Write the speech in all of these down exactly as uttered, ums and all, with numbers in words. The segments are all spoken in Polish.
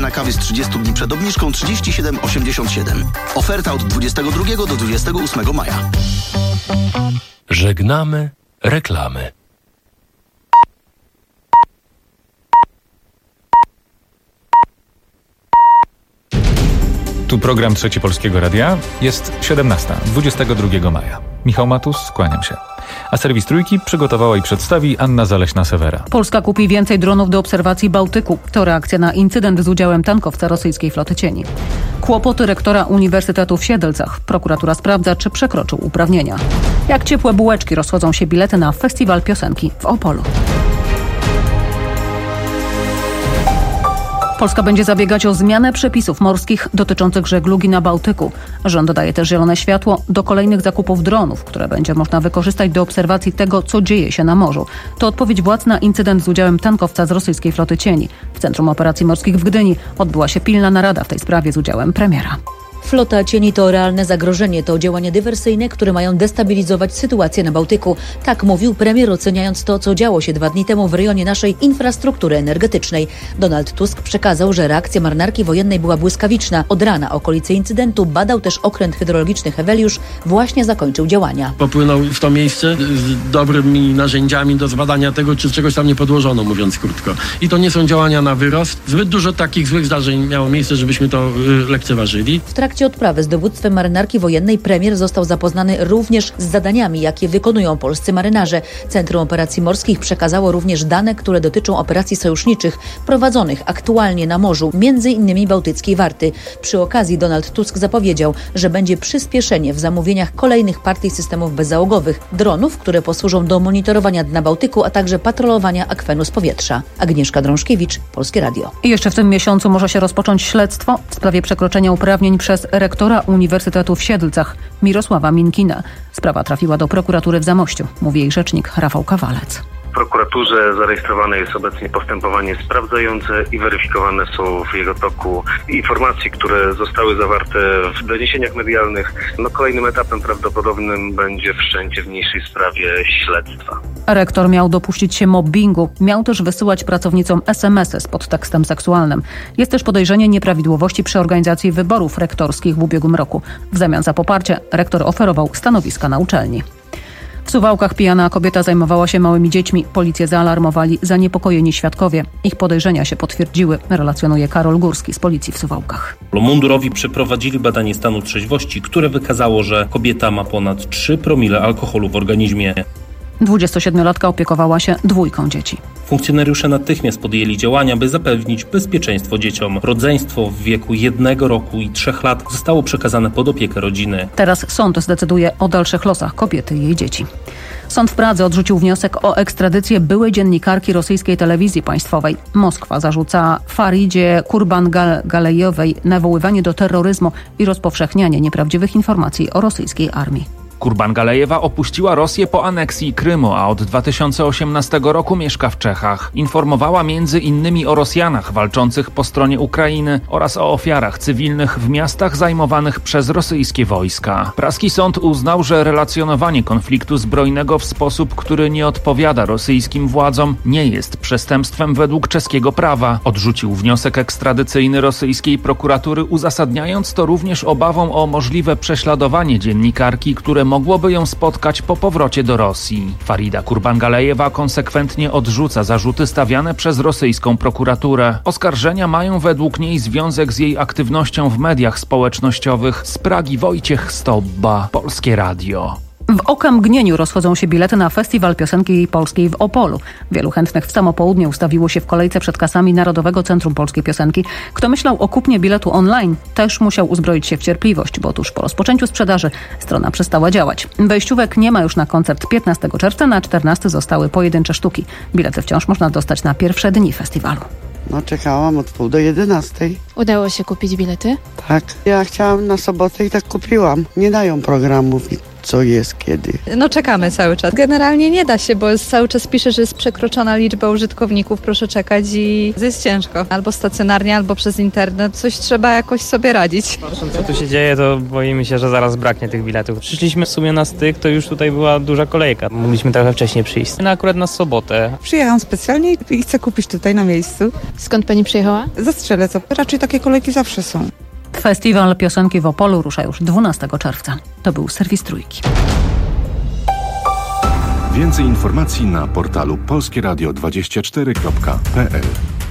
Cena kawy z trzydziestu dni przed obniżką trzydzieści siedem osiemdziesiąt siedem. Oferta od dwudziestego drugiego do dwudziestego ósmego maja. Żegnamy reklamy. Tu program Trzeci Polskiego Radia. Jest siedemnasta, dwudziestego drugiego maja. Michał Matus, kłaniam się. A serwis Trójki przygotowała i przedstawi Anna Zaleśna-Sewera. Polska kupi więcej dronów do obserwacji Bałtyku. To reakcja na incydent z udziałem tankowca rosyjskiej floty cieni. Kłopoty rektora Uniwersytetu w Siedlcach. Prokuratura sprawdza, czy przekroczył uprawnienia. Jak ciepłe bułeczki rozchodzą się bilety na festiwal piosenki w Opolu. Polska będzie zabiegać o zmianę przepisów morskich dotyczących żeglugi na Bałtyku. Rząd daje też zielone światło do kolejnych zakupów dronów, które będzie można wykorzystać do obserwacji tego, co dzieje się na morzu. To odpowiedź władz na incydent z udziałem tankowca z rosyjskiej floty cieni. W Centrum Operacji Morskich w Gdyni odbyła się pilna narada w tej sprawie z udziałem premiera. Flota cieni to realne zagrożenie, to działania dywersyjne, które mają destabilizować sytuację na Bałtyku. Tak mówił premier, oceniając to, co działo się dwa dni temu w rejonie naszej infrastruktury energetycznej. Donald Tusk przekazał, że reakcja marynarki wojennej była błyskawiczna. Od rana okolice incydentu badał też okręt hydrologiczny Heweliusz, właśnie zakończył działania. Popłynął w to miejsce z dobrymi narzędziami do zbadania tego, czy czegoś tam nie podłożono, mówiąc krótko. I to nie są działania na wyrost. Zbyt dużo takich złych zdarzeń miało miejsce, żebyśmy to y, lekceważyli. W trakcie odprawy z dowództwem marynarki wojennej premier został zapoznany również z zadaniami, jakie wykonują polscy marynarze. Centrum Operacji Morskich przekazało również dane, które dotyczą operacji sojuszniczych prowadzonych aktualnie na morzu, między innymi bałtyckiej Warty. Przy okazji Donald Tusk zapowiedział, że będzie przyspieszenie w zamówieniach kolejnych partii systemów bezzałogowych, dronów, które posłużą do monitorowania dna Bałtyku, a także patrolowania akwenu z powietrza. Agnieszka Drążkiewicz, Polskie Radio. I jeszcze w tym miesiącu może się rozpocząć śledztwo w sprawie przekroczenia uprawnień przez rektora Uniwersytetu w Siedlcach Mirosława Minkina. Sprawa trafiła do prokuratury w Zamościu, mówi jej rzecznik Rafał Kawalec. W prokuraturze zarejestrowane jest obecnie postępowanie sprawdzające i weryfikowane są w jego toku informacje, które zostały zawarte w doniesieniach medialnych. No, kolejnym etapem prawdopodobnym będzie wszczęcie w niniejszej sprawie śledztwa. Rektor miał dopuścić się mobbingu. Miał też wysyłać pracownicom es em esy z podtekstem seksualnym. Jest też podejrzenie nieprawidłowości przy organizacji wyborów rektorskich w ubiegłym roku. W zamian za poparcie rektor oferował stanowiska na uczelni. W Suwałkach pijana kobieta zajmowała się małymi dziećmi. Policję zaalarmowali zaniepokojeni świadkowie. Ich podejrzenia się potwierdziły, relacjonuje Karol Górski z policji w Suwałkach. Mundurowi przeprowadzili badanie stanu trzeźwości, które wykazało, że kobieta ma ponad trzy promile alkoholu w organizmie. dwudziestosiedmiolatka opiekowała się dwójką dzieci. Funkcjonariusze natychmiast podjęli działania, by zapewnić bezpieczeństwo dzieciom. Rodzeństwo w wieku jednego roku i trzech lat zostało przekazane pod opiekę rodziny. Teraz sąd zdecyduje o dalszych losach kobiety i jej dzieci. Sąd w Pradze odrzucił wniosek o ekstradycję byłej dziennikarki rosyjskiej telewizji państwowej. Moskwa zarzuca Faridzie Kurban-Galejewej nawoływanie do terroryzmu i rozpowszechnianie nieprawdziwych informacji o rosyjskiej armii. Kurban-Galejewa opuściła Rosję po aneksji Krymu, a od dwa tysiące osiemnastego roku mieszka w Czechach. Informowała między innymi o Rosjanach walczących po stronie Ukrainy oraz o ofiarach cywilnych w miastach zajmowanych przez rosyjskie wojska. Praski sąd uznał, że relacjonowanie konfliktu zbrojnego w sposób, który nie odpowiada rosyjskim władzom, nie jest przestępstwem według czeskiego prawa. Odrzucił wniosek ekstradycyjny rosyjskiej prokuratury, uzasadniając to również obawą o możliwe prześladowanie dziennikarki, które mogłoby ją spotkać po powrocie do Rosji. Farida Kurban-Galejewa konsekwentnie odrzuca zarzuty stawiane przez rosyjską prokuraturę. Oskarżenia mają według niej związek z jej aktywnością w mediach społecznościowych. Z Pragi Wojciech Stobba, Polskie Radio. W okamgnieniu rozchodzą się bilety na festiwal piosenki polskiej w Opolu. Wielu chętnych w samo południe ustawiło się w kolejce przed kasami Narodowego Centrum Polskiej Piosenki. Kto myślał o kupnie biletu online, też musiał uzbroić się w cierpliwość, bo tuż po rozpoczęciu sprzedaży strona przestała działać. Wejściówek nie ma już na koncert piętnastego czerwca, na czternastego zostały pojedyncze sztuki. Bilety wciąż można dostać na pierwsze dni festiwalu. No czekałam od pół do jedenastej. Udało się kupić bilety? Tak. Ja chciałam na sobotę i tak kupiłam. Nie dają programów. co jest, kiedy. No czekamy cały czas. Generalnie nie da się, bo cały czas pisze, że jest przekroczona liczba użytkowników, proszę czekać i jest ciężko. Albo stacjonarnie, albo przez internet. Coś trzeba jakoś sobie radzić. Patrząc co tu się dzieje, to boimy się, że zaraz braknie tych biletów. Przyszliśmy w sumie na styk, to już tutaj była duża kolejka. Mogliśmy trochę wcześniej przyjść. No akurat na sobotę. Przyjechałam specjalnie i chcę kupić tutaj na miejscu. Skąd pani przyjechała? Ze Strzelec. Raczej takie kolejki zawsze są. Festiwal Piosenki w Opolu rusza już dwunastego czerwca. To był serwis Trójki. Więcej informacji na portalu polskieradio dwadzieścia cztery kropka p l.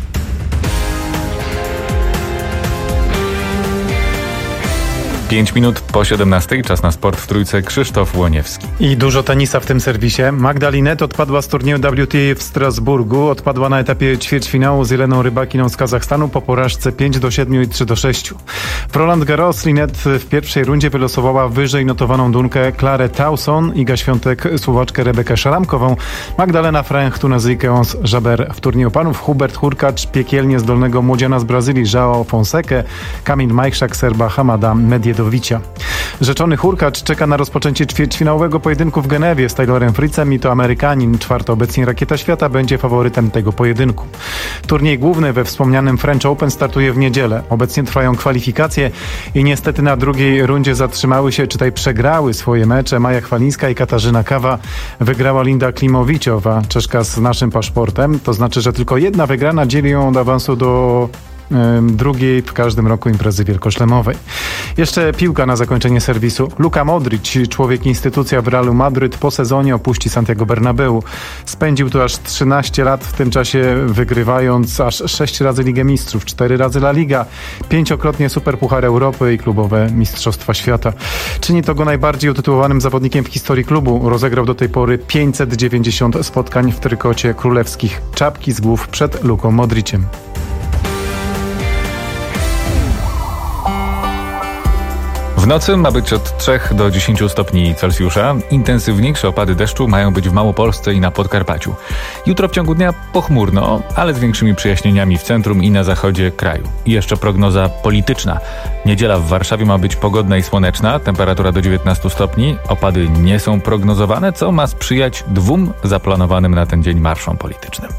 Pięć minut po siedemnastej, czas na sport w Trójce. Krzysztof Łoniewski. I dużo tenisa w tym serwisie. Magda Linette odpadła z turnieju W T A w Strasburgu. Odpadła na etapie ćwierćfinału z Jeleną Rybakiną z Kazachstanu po porażce pięć do siedmiu i trzy do sześciu. W Roland Garros Linette w pierwszej rundzie wylosowała wyżej notowaną Dunkę Klarę Tauson, Iga Świątek Słowaczkę Rebekę Szaramkową, Magdalena Fręch Tunezyjkę Ons Żaber. W turnieju panów Hubert Hurkacz piekielnie zdolnego młodziana z Brazylii João Fonsekę, Kamil Majchrzak Serba Hamada Medwiedowicza. Rzeczony Hurkacz czeka na rozpoczęcie ćwierćfinałowego pojedynku w Genewie z Taylorem Fritzem i to Amerykanin, czwarta obecnie rakieta świata, będzie faworytem tego pojedynku. Turniej główny we wspomnianym French Open startuje w niedzielę. Obecnie trwają kwalifikacje i niestety na drugiej rundzie zatrzymały się, czytaj przegrały swoje mecze Maja Chwalińska i Katarzyna Kawa. Wygrała Linda Klimowiciowa, Czeszka z naszym paszportem. To znaczy, że tylko jedna wygrana dzieli ją od awansu do drugiej w każdym roku imprezy wielkoszlemowej. Jeszcze piłka na zakończenie serwisu. Luka Modric, człowiek instytucja w Realu Madryt, po sezonie opuści Santiago Bernabeu. Spędził tu aż trzynaście lat, w tym czasie wygrywając aż sześć razy Ligę Mistrzów, cztery razy La Liga, pięciokrotnie Superpuchar Europy i klubowe Mistrzostwa Świata. Czyni to go najbardziej utytułowanym zawodnikiem w historii klubu. Rozegrał do tej pory pięćset dziewięćdziesiąt spotkań w trykocie królewskich. Czapki z głów przed Luką Modriciem. W nocy ma być od trzech do dziesięciu stopni Celsjusza. Intensywniejsze opady deszczu mają być w Małopolsce i na Podkarpaciu. Jutro w ciągu dnia pochmurno, ale z większymi przejaśnieniami w centrum i na zachodzie kraju. I jeszcze prognoza polityczna. Niedziela w Warszawie ma być pogodna i słoneczna, temperatura do dziewiętnastu stopni. Opady nie są prognozowane, co ma sprzyjać dwóm zaplanowanym na ten dzień marszom politycznym.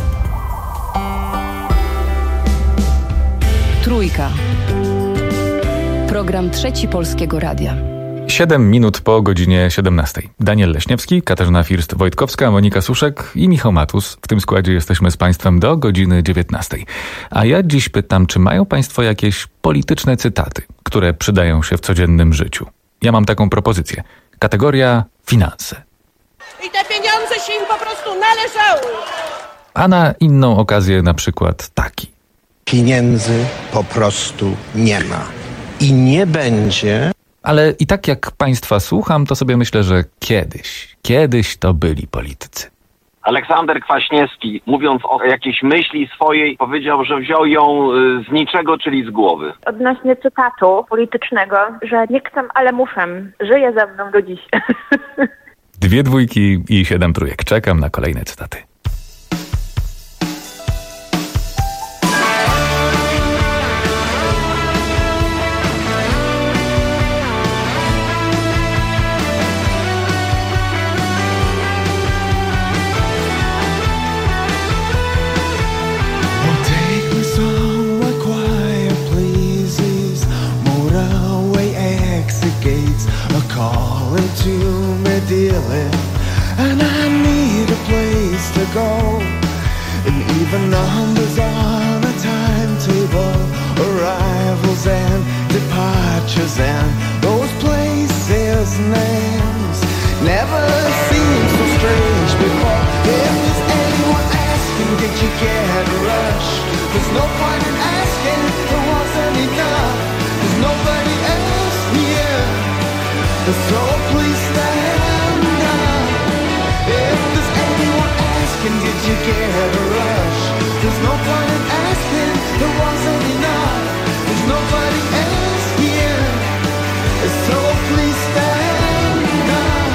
Trójka. Program Trzeci Polskiego Radia. Siedem minut po godzinie siedemnastej. Daniel Leśniewski, Katarzyna First-Wojtkowska, Monika Suszek i Michał Matus. W tym składzie jesteśmy z Państwem do godziny dziewiętnastej. A ja dziś pytam, czy mają Państwo jakieś polityczne cytaty, które przydają się w codziennym życiu? Ja mam taką propozycję. Kategoria finanse. I te pieniądze się im po prostu należały. A na inną okazję na przykład taki. Pieniędzy po prostu nie ma. I nie będzie. Ale i tak jak Państwa słucham, to sobie myślę, że kiedyś, kiedyś to byli politycy. Aleksander Kwaśniewski, mówiąc o jakiejś myśli swojej, powiedział, że wziął ją z niczego, czyli z głowy. Odnośnie cytatu politycznego, że nie chcę, ale muszę. Żyje ze mną do dziś. Dwie dwójki i siedem trójek. Czekam na kolejne cytaty. And I need a place to go, and even numbers on a timetable, arrivals and departures, and those places' names never seemed so strange before. If there's anyone asking, did you get a rush? There's no point in asking, there wasn't enough. There's nobody else here, so please stand. If there's anyone asking, did you get a rush? There's no point in asking, there wasn't enough. There's nobody else here, so please stand up.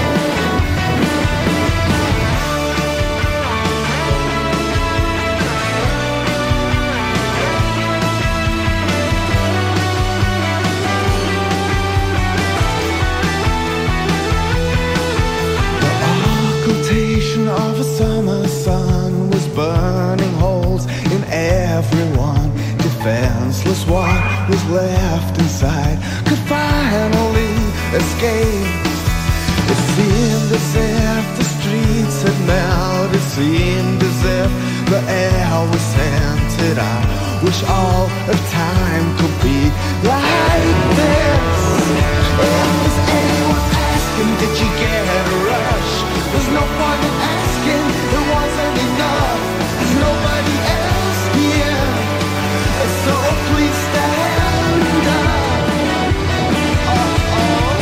restless what was left inside could finally escape. It seemed as if the streets had melted. It seemed as if the air was scented. I wish all of time could be like this. If there's anyone asking, did you get a rush? There's no point in asking, it wasn't enough. There's nobody else here, so please stand up. Oh-oh.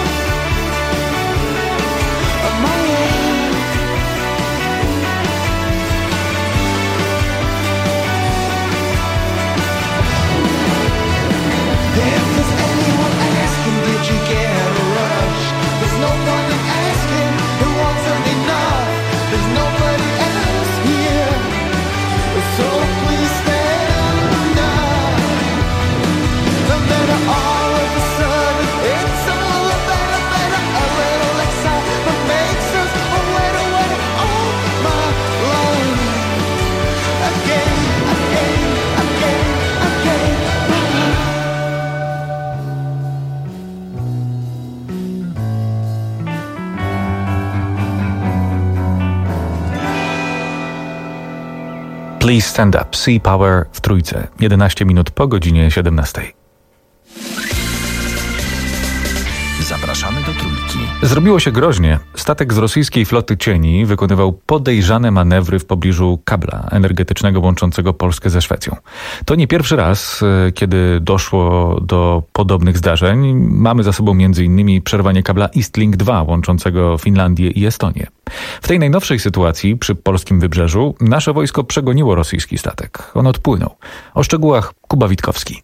My end. If there's anyone asking, did you get a rush? There's no point in asking, it wasn't enough. There's nobody else here, so please stand up. And then all of a sudden, it's all a better, better, a little excitement makes us a winner, winner, all my life. Again, again, again, again. Please Stand Up, Sea Power w Trójce. jedenaście minut po godzinie siedemnastej. Zapraszamy do Trójki. Zrobiło się groźnie. Statek z rosyjskiej floty cieni wykonywał podejrzane manewry w pobliżu kabla energetycznego łączącego Polskę ze Szwecją. To nie pierwszy raz, kiedy doszło do podobnych zdarzeń. Mamy za sobą między innymi przerwanie kabla Eastlink dwa łączącego Finlandię i Estonię. W tej najnowszej sytuacji przy polskim wybrzeżu nasze wojsko przegoniło rosyjski statek. On odpłynął. O szczegółach Kuba Witkowski.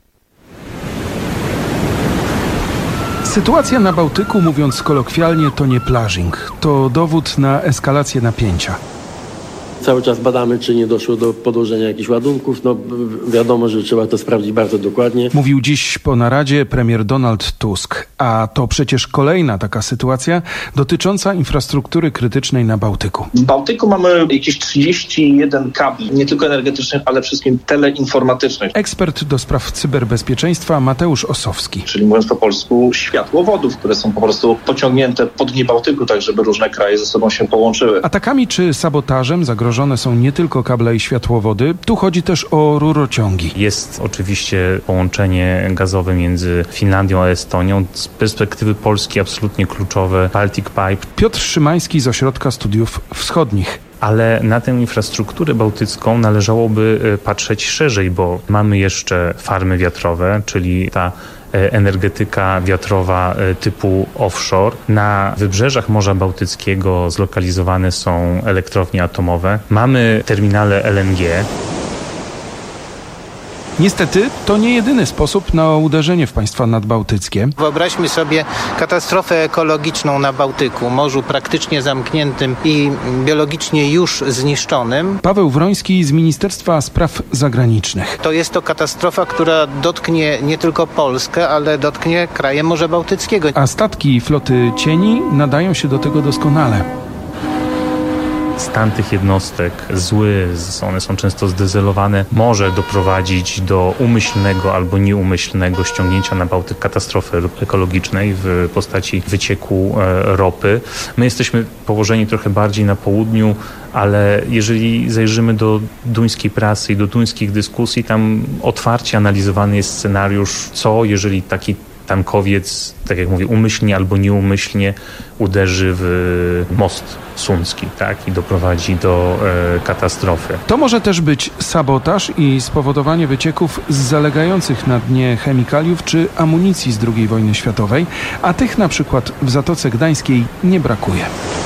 Sytuacja na Bałtyku, mówiąc kolokwialnie, to nie plażing. To dowód na eskalację napięcia. Cały czas badamy, czy nie doszło do podłożenia jakichś ładunków. No wiadomo, że trzeba to sprawdzić bardzo dokładnie. Mówił dziś po naradzie premier Donald Tusk. A to przecież kolejna taka sytuacja dotycząca infrastruktury krytycznej na Bałtyku. W Bałtyku mamy jakieś trzydzieści jeden kabli, nie tylko energetycznych, ale wszystkim teleinformatycznych. Ekspert do spraw cyberbezpieczeństwa Mateusz Osowski. Czyli mówiąc po polsku, światłowodów, które są po prostu pociągnięte pod dnie Bałtyku, tak żeby różne kraje ze sobą się połączyły. Atakami czy sabotażem zagrożone są nie tylko kable i światłowody, tu chodzi też o rurociągi. Jest oczywiście połączenie gazowe między Finlandią a Estonią. Z perspektywy Polski absolutnie kluczowe Baltic Pipe. Piotr Szymański z Ośrodka Studiów Wschodnich. Ale na tę infrastrukturę bałtycką należałoby patrzeć szerzej, bo mamy jeszcze farmy wiatrowe, czyli ta energetyka wiatrowa typu offshore. Na wybrzeżach Morza Bałtyckiego zlokalizowane są elektrownie atomowe. Mamy terminale L N G. Niestety to nie jedyny sposób na uderzenie w państwa nadbałtyckie. Wyobraźmy sobie katastrofę ekologiczną na Bałtyku, morzu praktycznie zamkniętym i biologicznie już zniszczonym. Paweł Wroński z Ministerstwa Spraw Zagranicznych. To jest to katastrofa, która dotknie nie tylko Polskę, ale dotknie kraje Morza Bałtyckiego. A statki floty cieni nadają się do tego doskonale. Stan tych jednostek zły, one są często zdezelowane, może doprowadzić do umyślnego albo nieumyślnego ściągnięcia na Bałtyk katastrofy ekologicznej w postaci wycieku e, ropy. My jesteśmy położeni trochę bardziej na południu, ale jeżeli zajrzymy do duńskiej prasy i do duńskich dyskusji, tam otwarcie analizowany jest scenariusz, co jeżeli taki tankowiec, tak jak mówię, umyślnie albo nieumyślnie uderzy w most sundzki, tak, i doprowadzi do e, katastrofy. To może też być sabotaż i spowodowanie wycieków z zalegających na dnie chemikaliów czy amunicji z drugiej wojny światowej, a tych na przykład w Zatoce Gdańskiej nie brakuje.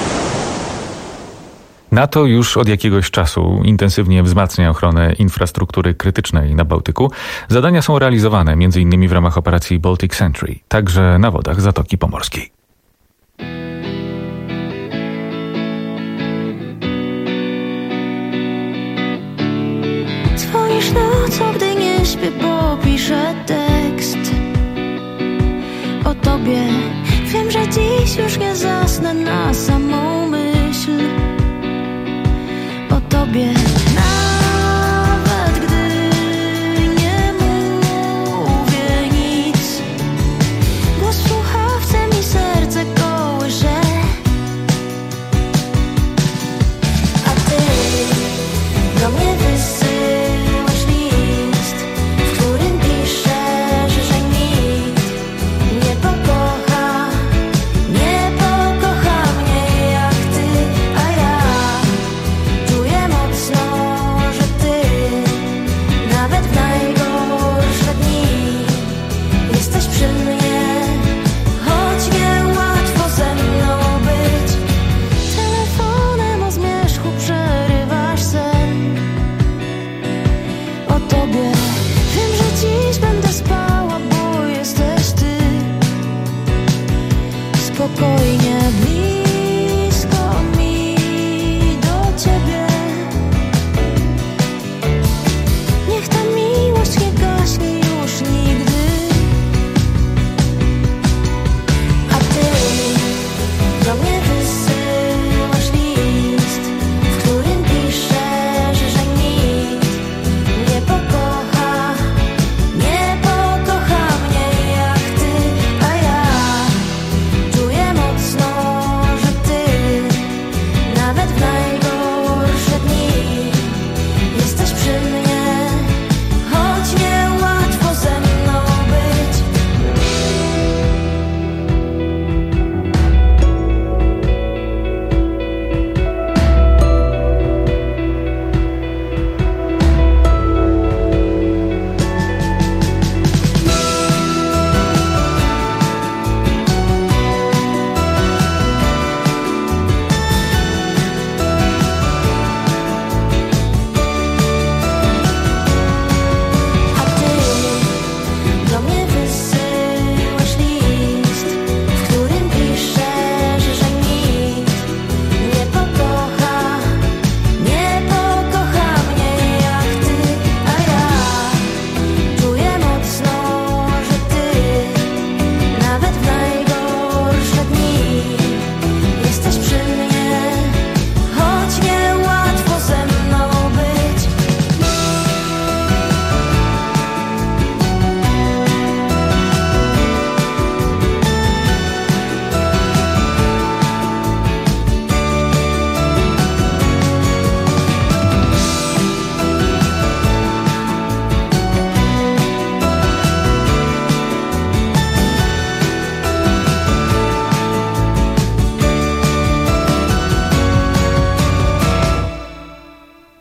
NATO już od jakiegoś czasu intensywnie wzmacnia ochronę infrastruktury krytycznej na Bałtyku. Zadania są realizowane m.in. w ramach operacji Baltic Sentry, także na wodach Zatoki Pomorskiej. Dzwonisz nocą, gdy nie śpię, popiszę tekst o tobie. Wiem, że dziś już nie zasnę na samą myśl o tobie. Nawet gdy nie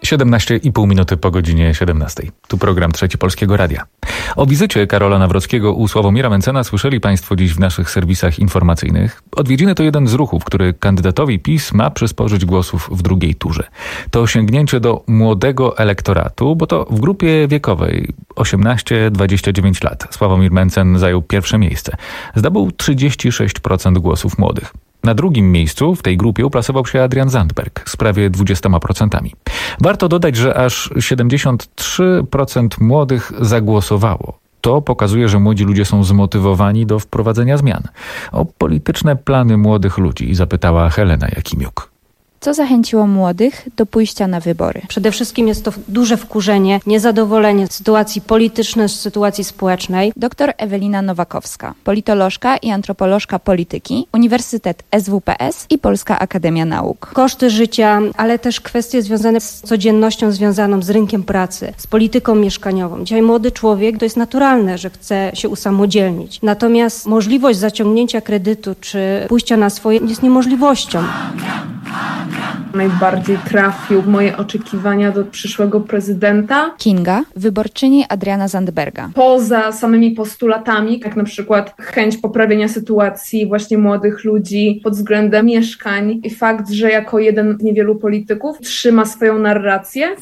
siedemnaście i pół minuty po godzinie siedemnastej. Tu program Trzeci Polskiego Radia. O wizycie Karola Nawrockiego u Sławomira Mentzena słyszeli Państwo dziś w naszych serwisach informacyjnych. Odwiedziny to jeden z ruchów, który kandydatowi PiS ma przysporzyć głosów w drugiej turze. To sięgnięcie do młodego elektoratu, bo to w grupie wiekowej osiemnaście dwadzieścia dziewięć lat Sławomir Mentzen zajął pierwsze miejsce. Zdobył trzydzieści sześć procent głosów młodych. Na drugim miejscu w tej grupie uplasował się Adrian Zandberg z prawie dwudziestoma procentami. Warto dodać, że aż siedemdziesiąt trzy procent młodych zagłosowało. To pokazuje, że młodzi ludzie są zmotywowani do wprowadzenia zmian. O polityczne plany młodych ludzi zapytała Helena Jakimiuk. Co zachęciło młodych do pójścia na wybory? Przede wszystkim jest to duże wkurzenie, niezadowolenie z sytuacji politycznej, z sytuacji społecznej. Doktor Ewelina Nowakowska, politolożka i antropolożka polityki, Uniwersytet S W P S i Polska Akademia Nauk. Koszty życia, ale też kwestie związane z codziennością związaną z rynkiem pracy, z polityką mieszkaniową. Dzisiaj młody człowiek, to jest naturalne, że chce się usamodzielnić. Natomiast możliwość zaciągnięcia kredytu czy pójścia na swoje jest niemożliwością. Najbardziej trafił w moje oczekiwania do przyszłego prezydenta. Kinga, wyborczyni Adriana Zandberga. Poza samymi postulatami, jak na przykład chęć poprawienia sytuacji właśnie młodych ludzi pod względem mieszkań i fakt, że jako jeden z niewielu polityków trzyma swoją narrację.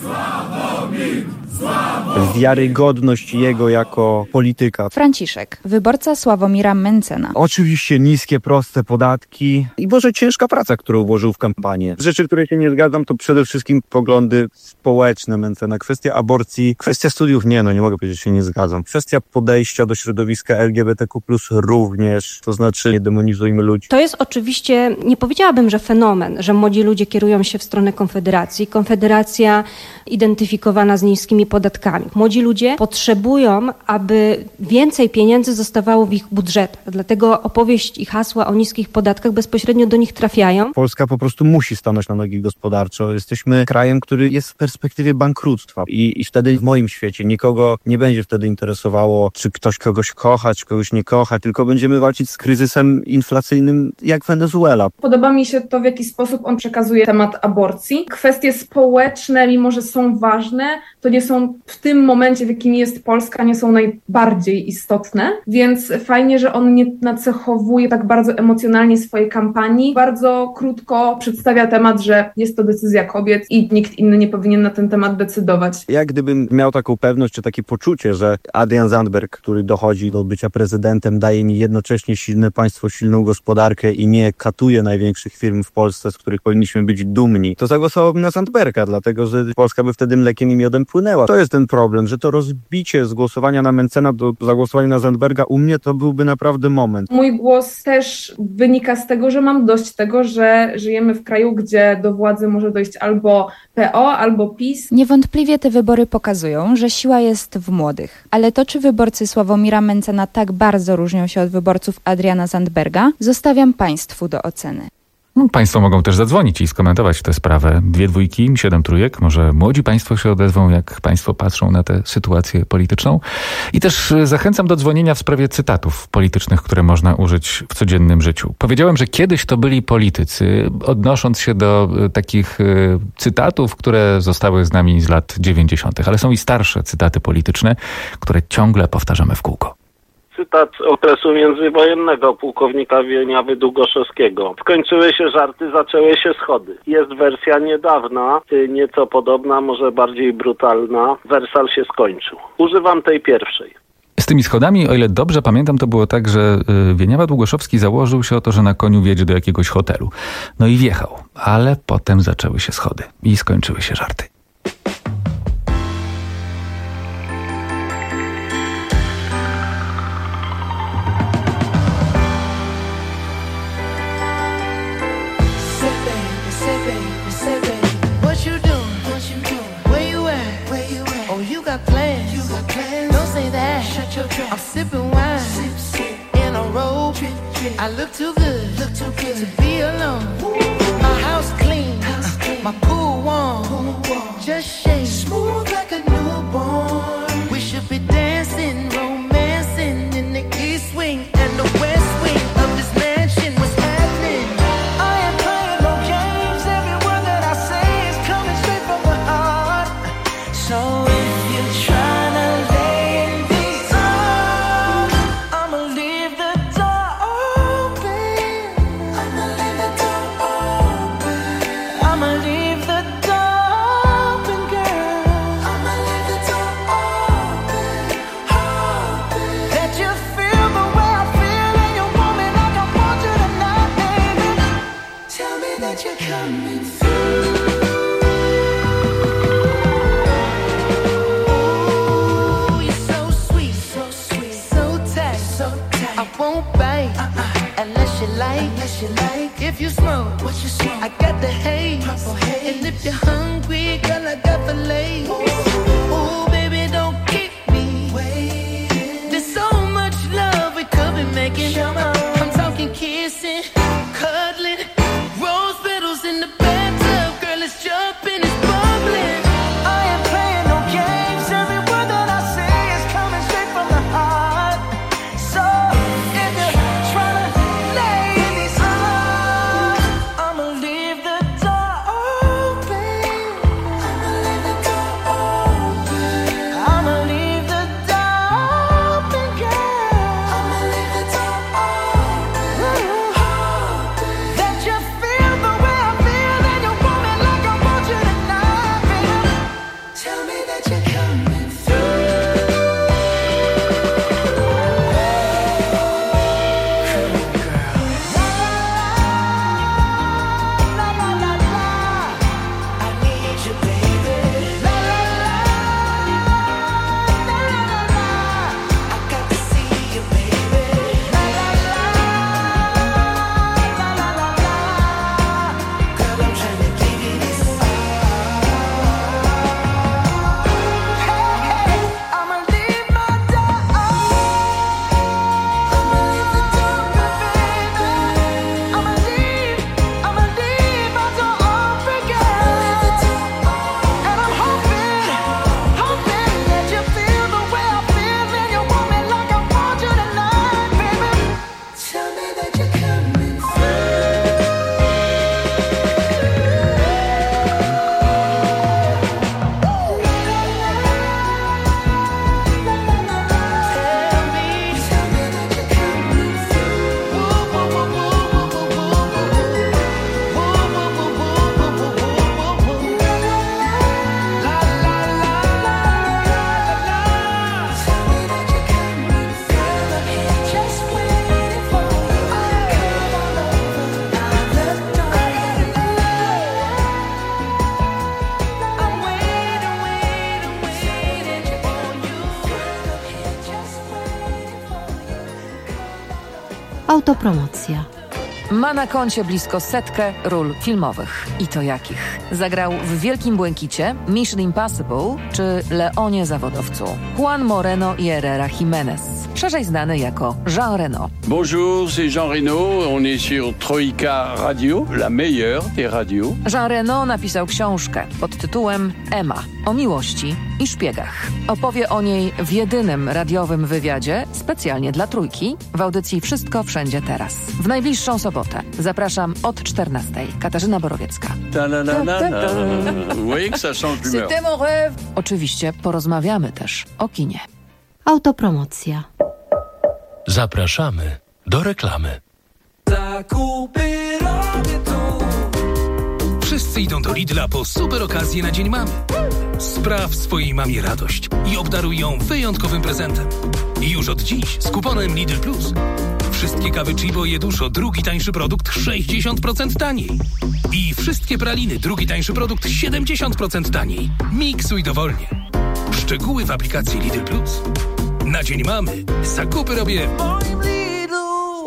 Wiarygodność jego jako polityka. Franciszek, wyborca Sławomira Mentzena. Oczywiście niskie, proste podatki i może ciężka praca, którą włożył w kampanię. Rzeczy, które się nie zgadzam, to przede wszystkim poglądy społeczne Mentzena. Kwestia aborcji, kwestia studiów, nie no, nie mogę powiedzieć, że się nie zgadzam. Kwestia podejścia do środowiska L G B T Q plus również, to znaczy nie demonizujmy ludzi. To jest oczywiście, nie powiedziałabym, że fenomen, że młodzi ludzie kierują się w stronę Konfederacji. Konfederacja identyfikowana z niskimi podatkami. Młodzi ludzie potrzebują, aby więcej pieniędzy zostawało w ich budżetach. Dlatego opowieść i hasła o niskich podatkach bezpośrednio do nich trafiają. Polska po prostu musi stanąć na nogi gospodarczo. Jesteśmy krajem, który jest w perspektywie bankructwa i, i wtedy w moim świecie nikogo nie będzie wtedy interesowało, czy ktoś kogoś kocha, czy kogoś nie kocha, tylko będziemy walczyć z kryzysem inflacyjnym jak Wenezuela. Podoba mi się to, w jaki sposób on przekazuje temat aborcji. Kwestie społeczne, mimo że są ważne, to nie są w tym momencie, w jakim jest Polska, nie są najbardziej istotne, więc fajnie, że on nie nacechowuje tak bardzo emocjonalnie swojej kampanii. Bardzo krótko przedstawia temat, że jest to decyzja kobiet i nikt inny nie powinien na ten temat decydować. Ja gdybym miał taką pewność, czy takie poczucie, że Adrian Zandberg, który dochodzi do bycia prezydentem, daje mi jednocześnie silne państwo, silną gospodarkę i nie katuje największych firm w Polsce, z których powinniśmy być dumni, to zagłosowałbym na Zandberga, dlatego że Polska by wtedy mlekiem i miodem płynęła. To jest ten problem, że to rozbicie z głosowania na Mentzena do zagłosowania na Zandberga u mnie to byłby naprawdę moment. Mój głos też wynika z tego, że mam dość tego, że żyjemy w kraju, gdzie do władzy może dojść albo P O, albo PiS. Niewątpliwie te wybory pokazują, że siła jest w młodych. Ale to, czy wyborcy Sławomira Mentzena tak bardzo różnią się od wyborców Adriana Zandberga, zostawiam Państwu do oceny. Państwo mogą też zadzwonić i skomentować tę sprawę. Dwie dwójki, siedem trójek. Może młodzi Państwo się odezwą, jak Państwo patrzą na tę sytuację polityczną. I też zachęcam do dzwonienia w sprawie cytatów politycznych, które można użyć w codziennym życiu. Powiedziałem, że kiedyś to byli politycy, odnosząc się do takich cytatów, które zostały z nami z lat dziewięćdziesiątych. Ale są i starsze cytaty polityczne, które ciągle powtarzamy w kółko. Cytat z okresu międzywojennego pułkownika Wieniawy Długoszewskiego. Skończyły się żarty, zaczęły się schody. Jest wersja niedawna, nieco podobna, może bardziej brutalna. Wersal się skończył. Używam tej pierwszej. Z tymi schodami, o ile dobrze pamiętam, to było tak, że Wieniawa Długoszewski założył się o to, że na koniu wjedzie do jakiegoś hotelu. No i wjechał, ale potem zaczęły się schody i skończyły się żarty. I'm sipping wine sip, sip. In a robe. Trip, trip. I look too good, look too good to be alone. Ooh. My house clean, house clean. My pool warm, pool warm. Just shake smooth like a newborn. We should be dancing, romancing in the east wing and the west wing of this mansion. What's happening? I ain't playing no games. Every word that I say is coming straight from the heart. unless you like. If you smoke, what you smoke? I got the haze. haze. And if you're hungry, girl, I got the lace. Ooh, baby, don't keep me waiting. There's so much love we could be making. I'm talking kissing, cuddling, rose petals in the bathtub. Girl, it's jumping, it's bubbling. I ain't playing no games. Every word that I say is coming straight from the heart. So if you're trying to lay in these arms, I'ma leave the door open. I'ma leave the door open. I'ma leave the door open, girl. I'ma leave the door open. That you feel the way I feel, and you want me like I want you tonight, baby. Tell me that you're coming through. I need you, baby. La la la, la la la la. I got to see you, baby. La la la, la la la la. Girl, I'm trying to give you this all. Hey, hey, I'ma leave my door open. I'ma leave the door open, baby. I'ma leave, I'ma leave my door open, girl. And I'm hoping, hoping that you feel the way I feel, and you want me like I want you tonight, baby. Tell me that you're coming Autopromocja. Ma na koncie blisko setkę ról filmowych. I to jakich? Zagrał w Wielkim Błękicie, Mission Impossible czy Leonie Zawodowcu. Juan Moreno y Herrera Jiménez, szerzej znany jako Jean Reno. Bonjour, c'est Jean Reno. On est sur Troika Radio, la meilleure des radios. Jean Reno napisał książkę pod tytułem Emma o miłości i szpiegach. Opowie o niej w jedynym radiowym wywiadzie specjalnie dla Trójki w audycji Wszystko Wszędzie Teraz. W najbliższą sobotę. Zapraszam od czternastej. Katarzyna Borowiecka. Ta la la la la. Vous voyez que ça change d'humeur. C'était mon rêve. Oczywiście porozmawiamy też o kinie. Autopromocja. Zapraszamy do reklamy. Zakupy robię tu. Wszyscy idą do Lidla po super okazję na Dzień Mamy. Spraw swojej mamie radość i obdaruj ją wyjątkowym prezentem. I już od dziś z kuponem Lidl Plus. Wszystkie kawy Chibo Jeduszo, drugi tańszy produkt sześćdziesiąt procent taniej. I wszystkie praliny, drugi tańszy produkt siedemdziesiąt procent taniej. Miksuj dowolnie. Szczegóły w aplikacji Lidl Plus. Na Dzień Mamy zakupy robię w moim Lidlu.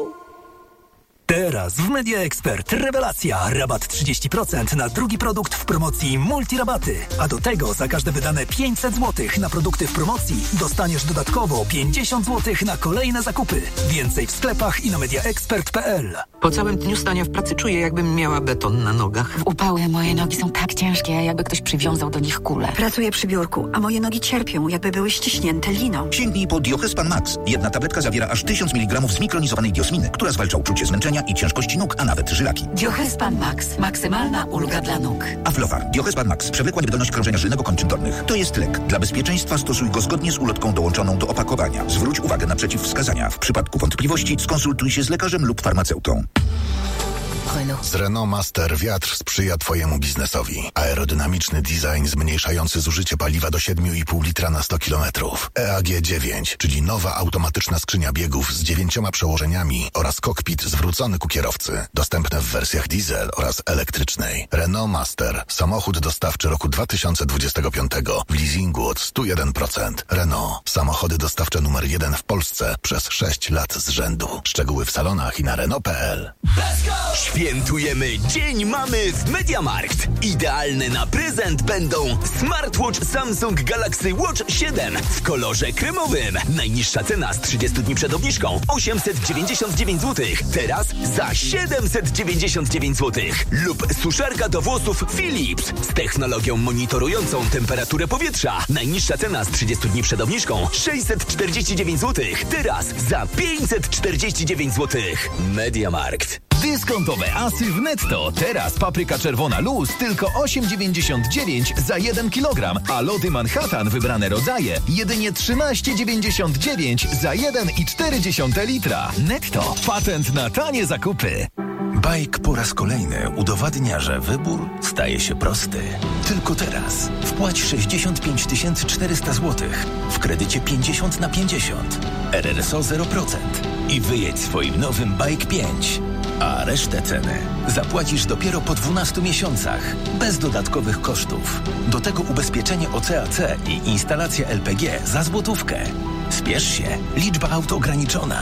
Teraz w Media Expert rewelacja. Rabat trzydzieści procent na drugi produkt w promocji Multirabaty. A do tego za każde wydane pięćset złotych na produkty w promocji dostaniesz dodatkowo pięćdziesiąt złotych na kolejne zakupy. Więcej w sklepach i na mediaexpert kropka p l. Po całym dniu stania w pracy czuję, jakbym miała beton na nogach. W upały moje nogi są tak ciężkie, jakby ktoś przywiązał do nich kulę. Pracuję przy biurku, a moje nogi cierpią, jakby były ściśnięte liną. Sięgnij po Diochespan Max. Jedna tabletka zawiera aż tysiąc miligramów zmikronizowanej diosminy, która zwalcza uczucie zmęczenia i ciężkości nóg, a nawet żylaki. Diochespan Max. Maksymalna ulga dla nóg. Aflofarm. Diochespan Max. Przewlekła niewydolność krążenia żylnego kończyn dolnych. To jest lek. Dla bezpieczeństwa stosuj go zgodnie z ulotką dołączoną do opakowania. Zwróć uwagę na przeciwwskazania. W przypadku wątpliwości skonsultuj się z lekarzem lub farmaceutą. Renault. Z Renault Master wiatr sprzyja Twojemu biznesowi. Aerodynamiczny design zmniejszający zużycie paliwa do siedem i pół litra na sto kilometrów. E A G dziewięć, czyli nowa automatyczna skrzynia biegów z dziewięcioma przełożeniami oraz kokpit zwrócony ku kierowcy. Dostępne w wersjach diesel oraz elektrycznej. Renault Master. Samochód dostawczy roku dwa tysiące dwudziestego piątego w leasingu od sto jeden procent. Renault. Samochody dostawcze numer jeden w Polsce przez sześć lat z rzędu. Szczegóły w salonach i na Renault kropka p l. Świętujemy Dzień Mamy w MediaMarkt. Idealne na prezent będą smartwatch Samsung Galaxy Watch siedem w kolorze kremowym. Najniższa cena z trzydziestu dni przed obniżką osiemset dziewięćdziesiąt dziewięć złotych. Teraz za siedemset dziewięćdziesiąt dziewięć złotych. Lub suszarka do włosów Philips z technologią monitorującą temperaturę powietrza. Najniższa cena z trzydziestu dni przed obniżką sześćset czterdzieści dziewięć złotych. Teraz za pięćset czterdzieści dziewięć złotych. MediaMarkt. Dyskontowe asy w Netto. Teraz papryka czerwona luz tylko osiem dziewięćdziesiąt dziewięć za jeden kilogram, a lody Manhattan wybrane rodzaje jedynie trzynaście dziewięćdziesiąt dziewięć za jeden i cztery dziesiąte litra. Netto. Patent na tanie zakupy. Bajk po raz kolejny udowadnia, że wybór staje się prosty. Tylko teraz wpłać sześćdziesiąt pięć tysięcy czterysta złotych w kredycie pięćdziesiąt na pięćdziesiąt, R R S O zero procent i wyjedź swoim nowym Bajk pięć. A resztę ceny zapłacisz dopiero po dwunastu miesiącach, bez dodatkowych kosztów. Do tego ubezpieczenie O C A C i instalacja L P G za złotówkę. Spiesz się, liczba aut ograniczona.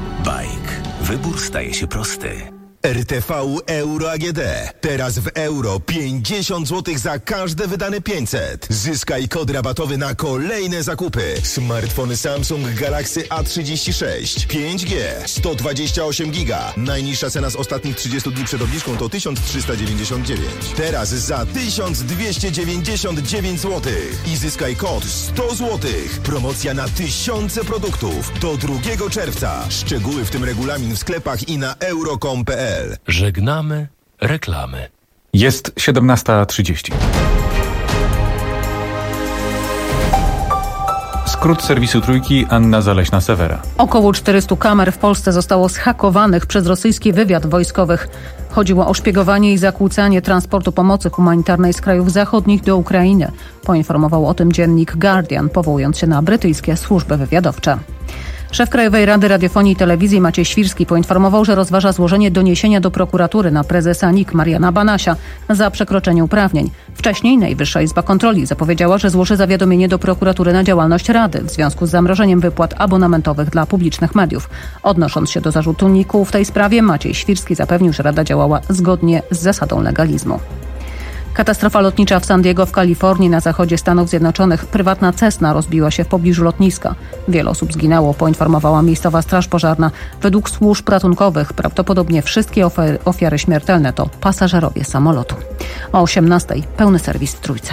Bajk. Wybór staje się prosty. R T V Euro A G D. Teraz w euro pięćdziesiąt złotych za każde wydane pięćset. Zyskaj kod rabatowy na kolejne zakupy. Smartfony Samsung Galaxy A trzydzieści sześć, pięć G, sto dwadzieścia osiem giga. Najniższa cena z ostatnich trzydziestu dni przed obniżką to tysiąc trzysta dziewięćdziesiąt dziewięć. Teraz za tysiąc dwieście dziewięćdziesiąt dziewięć złotych. I zyskaj kod sto złotych. Promocja na tysiące produktów. Do drugiego czerwca. Szczegóły w tym regulamin w sklepach i na euro kropka com kropka p l. Żegnamy reklamy. Jest siedemnasta trzydzieści. Skrót serwisu Trójki, Anna Zaleśna-Sewera. Około czterystu kamer w Polsce zostało zhakowanych przez rosyjski wywiad wojskowych. Chodziło o szpiegowanie i zakłócanie transportu pomocy humanitarnej z krajów zachodnich do Ukrainy. Poinformował o tym dziennik Guardian, powołując się na brytyjskie służby wywiadowcze. Szef Krajowej Rady Radiofonii i Telewizji Maciej Świrski poinformował, że rozważa złożenie doniesienia do prokuratury na prezesa N I K Mariana Banasia za przekroczenie uprawnień. Wcześniej Najwyższa Izba Kontroli zapowiedziała, że złoży zawiadomienie do prokuratury na działalność Rady w związku z zamrożeniem wypłat abonamentowych dla publicznych mediów. Odnosząc się do zarzutu N I K-u w tej sprawie, Maciej Świrski zapewnił, że Rada działała zgodnie z zasadą legalizmu. Katastrofa lotnicza w San Diego w Kalifornii na zachodzie Stanów Zjednoczonych. Prywatna Cessna rozbiła się w pobliżu lotniska. Wiele osób zginęło, poinformowała miejscowa straż pożarna. Według służb ratunkowych prawdopodobnie wszystkie ofiary, ofiary śmiertelne to pasażerowie samolotu. O osiemnastej pełny serwis w Trójce.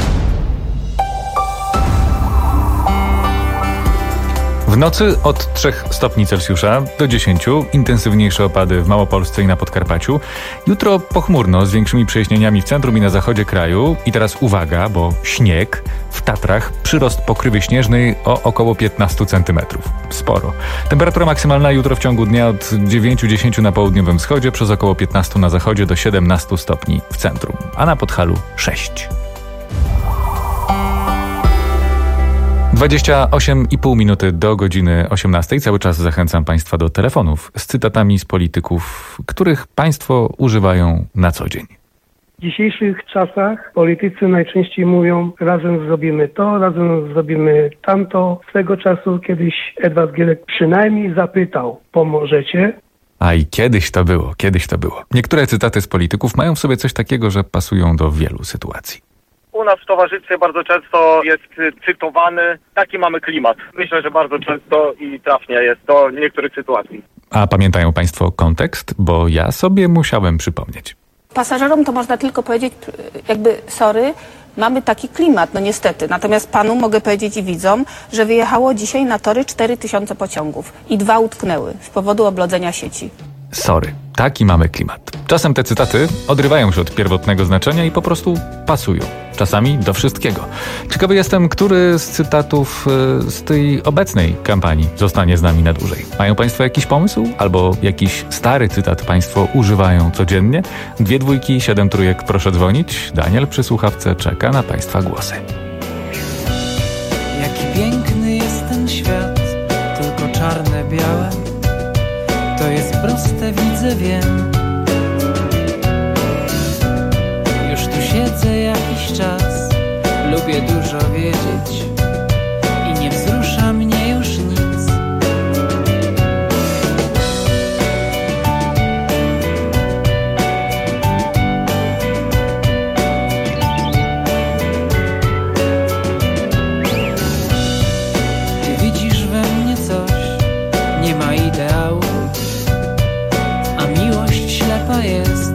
W nocy od trzech stopni Celsjusza do dziesięciu, intensywniejsze opady w Małopolsce i na Podkarpaciu. Jutro pochmurno z większymi przejaśnieniami w centrum i na zachodzie kraju. I teraz uwaga, bo śnieg. W Tatrach przyrost pokrywy śnieżnej o około piętnaście centymetrów. Sporo. Temperatura maksymalna jutro w ciągu dnia od dziewięciu do dziesięciu na południowym wschodzie, przez około piętnaście na zachodzie do siedemnastu stopni w centrum, a na Podhalu sześć. dwadzieścia osiem i pół minuty do godziny osiemnastej. Cały czas zachęcam Państwa do telefonów z cytatami z polityków, których Państwo używają na co dzień. W dzisiejszych czasach politycy najczęściej mówią: razem zrobimy to, razem zrobimy tamto. Swego czasu kiedyś Edward Gierek przynajmniej zapytał: pomożecie? A i kiedyś to było, kiedyś to było. Niektóre cytaty z polityków mają w sobie coś takiego, że pasują do wielu sytuacji. U nas w towarzystwie bardzo często jest cytowany, taki mamy klimat. Myślę, że bardzo często i trafnie jest do niektórych sytuacji. A pamiętają Państwo kontekst? Bo ja sobie musiałem przypomnieć. Pasażerom to można tylko powiedzieć jakby sorry, mamy taki klimat, no niestety. Natomiast panu mogę powiedzieć i widzom, że wyjechało dzisiaj na tory cztery tysiące pociągów i dwa utknęły z powodu oblodzenia sieci. Sorry, taki mamy klimat. Czasem te cytaty odrywają się od pierwotnego znaczenia i po prostu pasują. czasami do wszystkiego. Ciekawy jestem, który z cytatów z tej obecnej kampanii zostanie z nami na dłużej. Mają Państwo jakiś pomysł? Albo jakiś stary cytat Państwo używają codziennie? Dwie dwójki, siedem trójek, proszę dzwonić. Daniel przy słuchawce czeka na Państwa głosy. Jaki piękny jest ten świat, tylko czarne, białe. To jest proste, widzę, wiem. Już tu siedzę jakiś czas, lubię dużo wiedzieć i nie wzrusza mnie już nic. Ty widzisz we mnie coś, nie ma ideału, a miłość ślepa jest.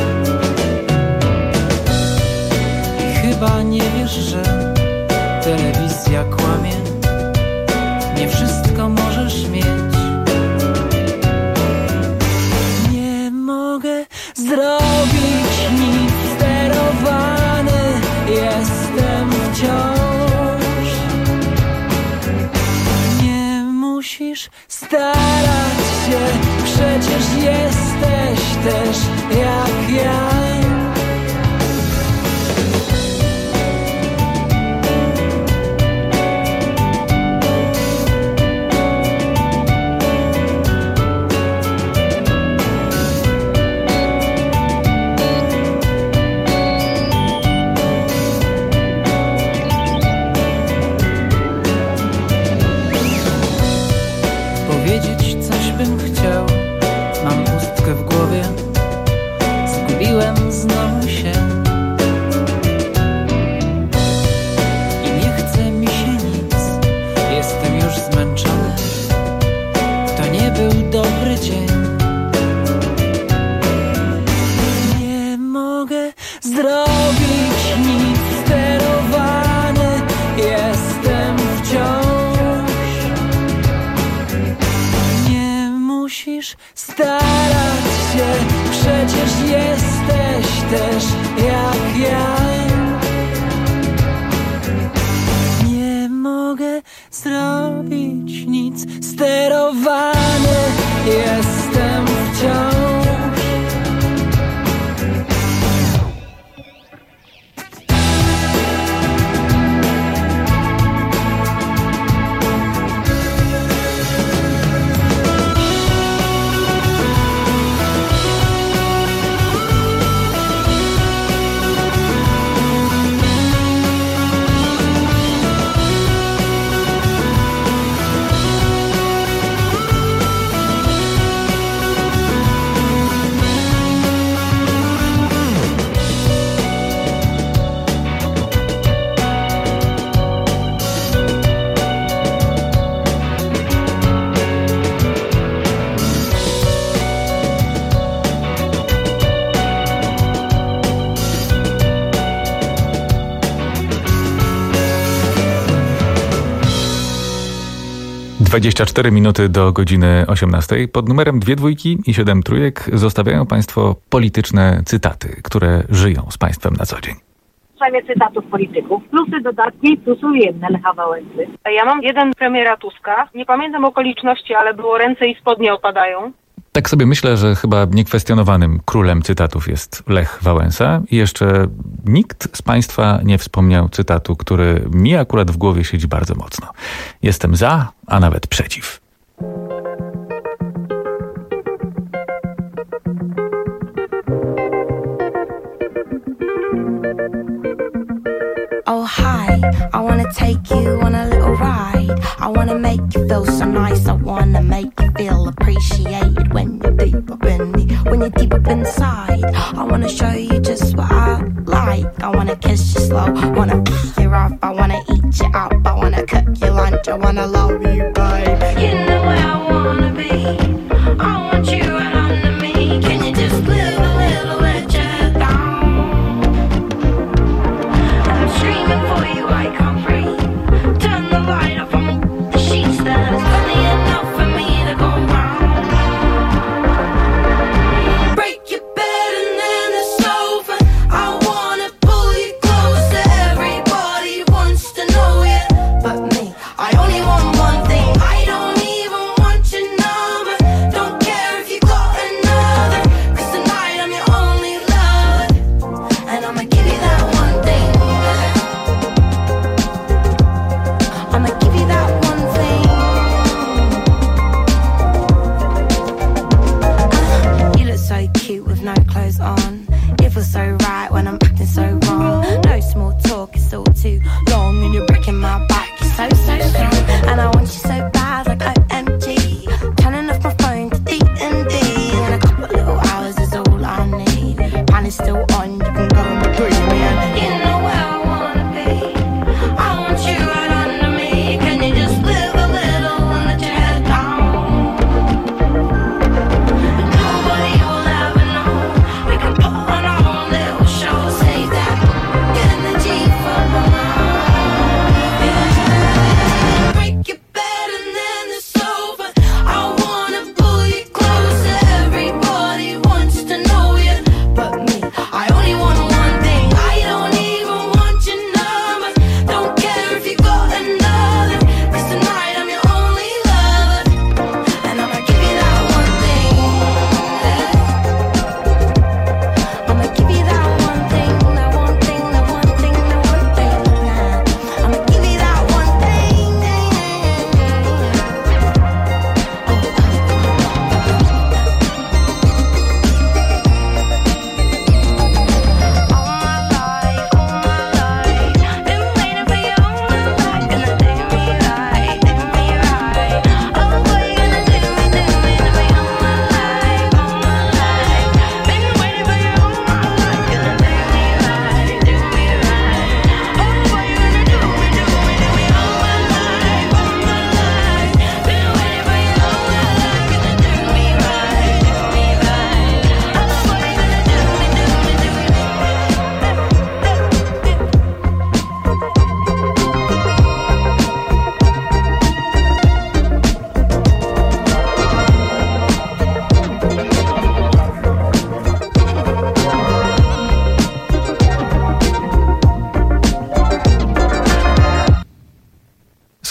Chyba nie wiesz, że telewizja kłamie. Nie wszystko możesz mieć. Nie mogę zrobić nic, sterowany jestem wciąż. Nie musisz starać się, przecież jesteś też jak ja. Powiedzieć coś bym chciał, mam pustkę w głowie, zgubiłem znowu się i nie chce mi się nic, jestem już zmęczony, to nie był dobry dzień. Nie mogę zrobić nic, sterowany jestem wciąż. Musisz starać się, przecież jesteś też jak ja. Nie mogę zrobić nic, sterowany jestem wciąż. dwadzieścia cztery minuty do godziny osiemnastej. Pod numerem dwie dwójki i siedem trójek zostawiają Państwo polityczne cytaty, które żyją z Państwem na co dzień. Przejmie cytatów polityków. Plusy, dodatki, plus ujemne Lecha Wałęsy. Ja mam jeden premiera Tuska. Nie pamiętam okoliczności, ale było ręce i spodnie opadają. Tak sobie myślę, że chyba niekwestionowanym królem cytatów jest Lech Wałęsa. I jeszcze nikt z Państwa nie wspomniał cytatu, który mi akurat w głowie siedzi bardzo mocno. Jestem za, a nawet przeciw. Oh hi, I wanna take you on a little ride. I wanna make you feel so nice. I wanna make you feel appreciated when you're deep up in me, when you're deep up inside. I wanna show you just what I like. I wanna kiss you slow, wanna pick you up. I wanna eat you up, I wanna cook your lunch. I wanna love you, babe. You know where I wanna be. I want you right under me. Can you just live a little let you down? I'm screaming for you, I can't breathe. Turn the light off on the sheets. There's plenty enough for me to go round. Break your bed and then it's over. I wanna pull you closer.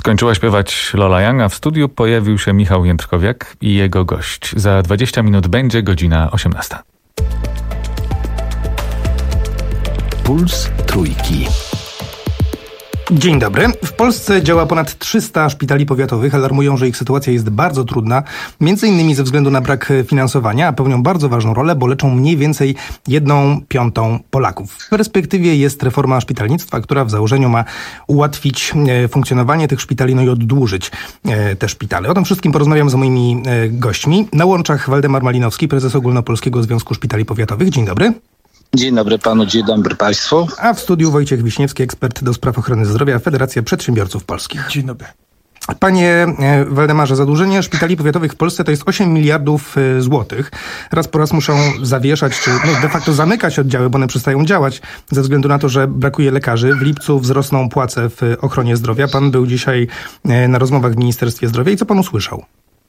Skończyła śpiewać Lola Young, a w studiu pojawił się Michał Jędrkowiak i jego gość. Za dwadzieścia minut będzie godzina osiemnasta. Puls Trójki. Dzień dobry. W Polsce działa ponad trzysta szpitali powiatowych. Alarmują, że ich sytuacja jest bardzo trudna, między innymi ze względu na brak finansowania, a pełnią bardzo ważną rolę, bo leczą mniej więcej jedną piątą Polaków. W perspektywie jest reforma szpitalnictwa, która w założeniu ma ułatwić funkcjonowanie tych szpitali, no i oddłużyć te szpitale. O tym wszystkim porozmawiam z moimi gośćmi. Na łączach Waldemar Malinowski, prezes Ogólnopolskiego Związku Szpitali Powiatowych. Dzień dobry. Dzień dobry panu, dzień dobry państwu. A w studiu Wojciech Wiśniewski, ekspert do spraw ochrony zdrowia, Federacja Przedsiębiorców Polskich. Dzień dobry. Panie Waldemarze, zadłużenie szpitali powiatowych w Polsce to jest osiem miliardów złotych. Raz po raz muszą zawieszać, czy no de facto zamykać oddziały, bo one przestają działać ze względu na to, że brakuje lekarzy. W lipcu wzrosną płace w ochronie zdrowia. Pan był dzisiaj na rozmowach w Ministerstwie Zdrowia i co pan usłyszał?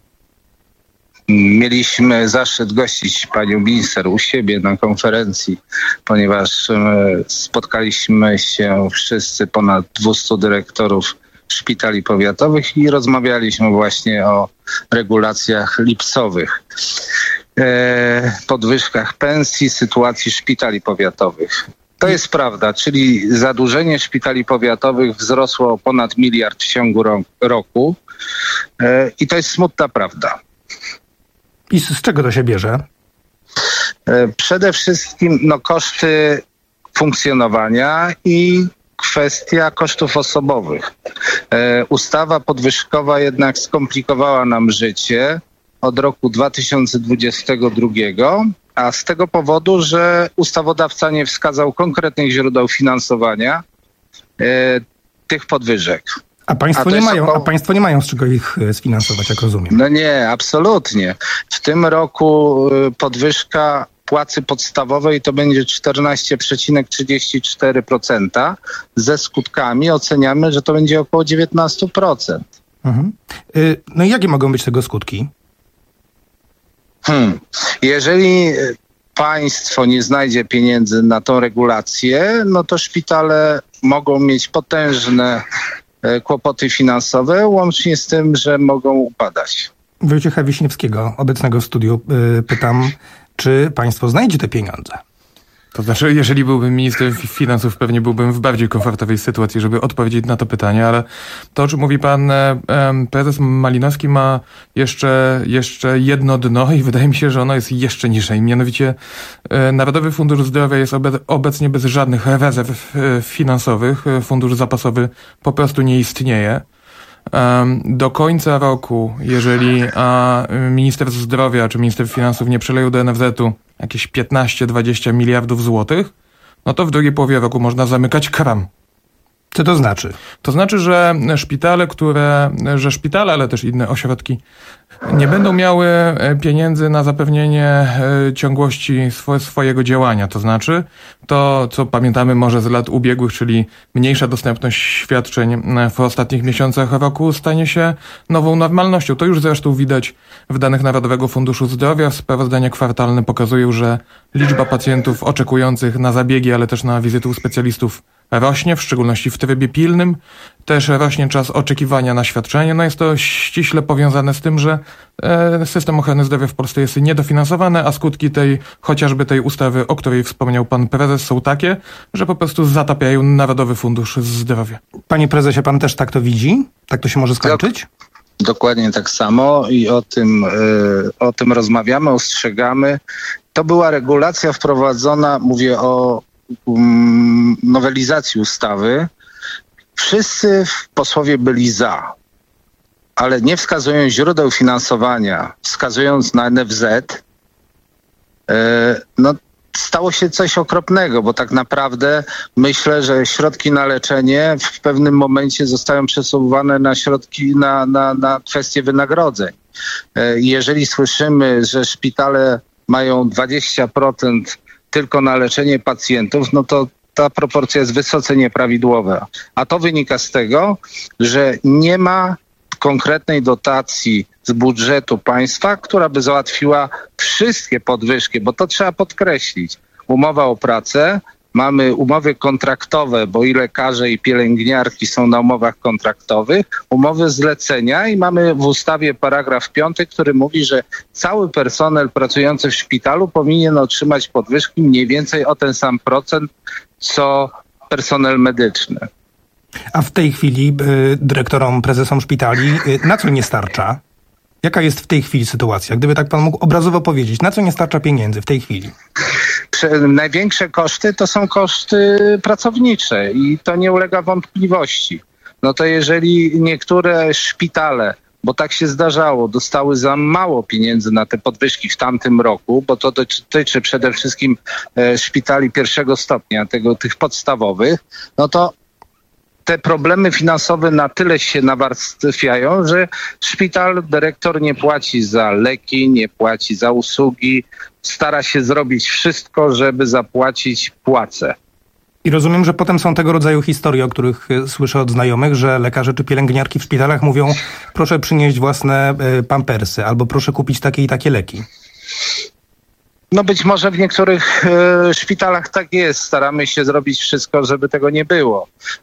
Mieliśmy zaszczyt gościć panią minister u siebie na konferencji, ponieważ spotkaliśmy się wszyscy, ponad dwieście dyrektorów szpitali powiatowych i rozmawialiśmy właśnie o regulacjach lipcowych, podwyżkach pensji, sytuacji szpitali powiatowych. To jest prawda, czyli zadłużenie szpitali powiatowych wzrosło o ponad miliard w ciągu roku i to jest smutna prawda. I z czego to się bierze? Przede wszystkim no, koszty funkcjonowania i kwestia kosztów osobowych. E, ustawa podwyżkowa jednak skomplikowała nam życie od roku dwa tysiące dwudziestego drugiego, a z tego powodu, że ustawodawca nie wskazał konkretnych źródeł finansowania e, tych podwyżek. A państwo, a nie mają, około... a państwo nie mają z czego ich sfinansować, jak rozumiem. No nie, absolutnie. W tym roku podwyżka płacy podstawowej to będzie czternaście przecinek trzydzieści cztery procent. Ze skutkami oceniamy, że to będzie około dziewiętnaście procent. Mhm. No i jakie mogą być tego skutki? Hmm. Jeżeli państwo nie znajdzie pieniędzy na tą regulację, no to szpitale mogą mieć potężne kłopoty finansowe, łącznie z tym, że mogą upadać. Wojciecha Wiśniewskiego, obecnego w studiu, yy, pytam, czy państwo znajdzie te pieniądze? To znaczy, jeżeli byłbym ministrem finansów, pewnie byłbym w bardziej komfortowej sytuacji, żeby odpowiedzieć na to pytanie, ale to, o czym mówi pan e, prezes Malinowski, ma jeszcze, jeszcze jedno dno i wydaje mi się, że ono jest jeszcze niżej. Mianowicie e, Narodowy Fundusz Zdrowia jest obe, obecnie bez żadnych rezerw e, finansowych. Fundusz zapasowy po prostu nie istnieje. Do końca roku, jeżeli a, minister zdrowia czy minister finansów nie przeleją do N F Z-u jakieś piętnaście dwadzieścia miliardów złotych, no to w drugiej połowie roku można zamykać kram. Co to znaczy? To znaczy, że szpitale, które, że szpitale, ale też inne ośrodki nie będą miały pieniędzy na zapewnienie ciągłości swo- swojego działania. To znaczy to, co pamiętamy może z lat ubiegłych, czyli mniejsza dostępność świadczeń w ostatnich miesiącach roku stanie się nową normalnością. To już zresztą widać w danych Narodowego Funduszu Zdrowia. Sprawozdania kwartalne pokazują, że liczba pacjentów oczekujących na zabiegi, ale też na wizyty u specjalistów rośnie, w szczególności w trybie pilnym. Też rośnie czas oczekiwania na świadczenie. No jest to ściśle powiązane z tym, że e, system ochrony zdrowia w Polsce jest niedofinansowany, a skutki tej, chociażby tej ustawy, o której wspomniał pan prezes, są takie, że po prostu zatapiają Narodowy Fundusz Zdrowia. Panie prezesie, pan też tak to widzi? Tak to się może skończyć? Dokładnie tak samo i o tym, y, o tym rozmawiamy, ostrzegamy. To była regulacja wprowadzona, mówię o um, nowelizacji ustawy. Wszyscy posłowie byli za, ale nie wskazują źródeł finansowania, wskazując na N F Z, y, no stało się coś okropnego, bo tak naprawdę myślę, że środki na leczenie w pewnym momencie zostają przesuwane na środki, na, na, na kwestie wynagrodzeń. Jeżeli słyszymy, że szpitale mają dwadzieścia procent tylko na leczenie pacjentów, no to ta proporcja jest wysoce nieprawidłowa. A to wynika z tego, że nie ma konkretnej dotacji z budżetu państwa, która by załatwiła wszystkie podwyżki, bo to trzeba podkreślić. Umowa o pracę mamy umowy kontraktowe, bo i lekarze, i pielęgniarki są na umowach kontraktowych, umowy zlecenia i mamy w ustawie paragraf piąty, który mówi, że cały personel pracujący w szpitalu powinien otrzymać podwyżki mniej więcej o ten sam procent, co personel medyczny. A w tej chwili y, dyrektorom, prezesom szpitali y, na co nie starcza? Jaka jest w tej chwili sytuacja? Gdyby tak pan mógł obrazowo powiedzieć, na co nie starcza pieniędzy w tej chwili? Największe koszty to są koszty pracownicze i to nie ulega wątpliwości. No to jeżeli niektóre szpitale, bo tak się zdarzało, dostały za mało pieniędzy na te podwyżki w tamtym roku, bo to dotyczy przede wszystkim e, szpitali pierwszego stopnia, tego, tych podstawowych, no to te problemy finansowe na tyle się nawarstwiają, że szpital, dyrektor nie płaci za leki, nie płaci za usługi, stara się zrobić wszystko, żeby zapłacić płace. I rozumiem, że potem są tego rodzaju historie, o których słyszę od znajomych, że lekarze czy pielęgniarki w szpitalach mówią: proszę przynieść własne pampersy albo proszę kupić takie i takie leki. No być może w niektórych e, szpitalach tak jest. Staramy się zrobić wszystko, żeby tego nie było.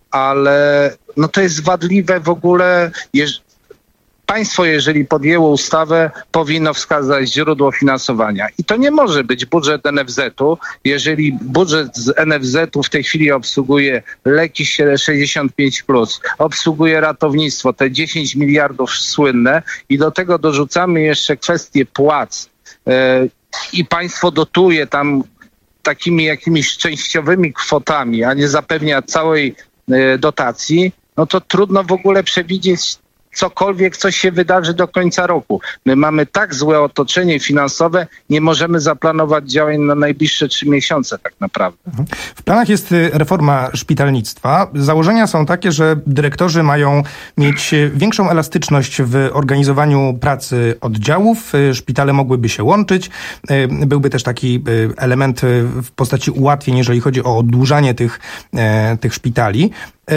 Ale no to jest wadliwe w ogóle. Jeż... Państwo, jeżeli podjęło ustawę, powinno wskazać źródło finansowania. I to nie może być budżet N F Z-u. Jeżeli budżet z N F Z-u w tej chwili obsługuje leki sześćdziesiąt pięć plus, obsługuje ratownictwo, te dziesięć miliardów słynne i do tego dorzucamy jeszcze kwestię płac, e, i państwo dotuje tam takimi jakimiś częściowymi kwotami, a nie zapewnia całej e, dotacji, no to trudno w ogóle przewidzieć cokolwiek, co się wydarzy do końca roku. My mamy tak złe otoczenie finansowe, nie możemy zaplanować działań na najbliższe trzy miesiące tak naprawdę. W planach jest reforma szpitalnictwa. Założenia są takie, że dyrektorzy mają mieć większą elastyczność w organizowaniu pracy oddziałów. Szpitale mogłyby się łączyć. Byłby też taki element w postaci ułatwień, jeżeli chodzi o oddłużanie tych, tych szpitali.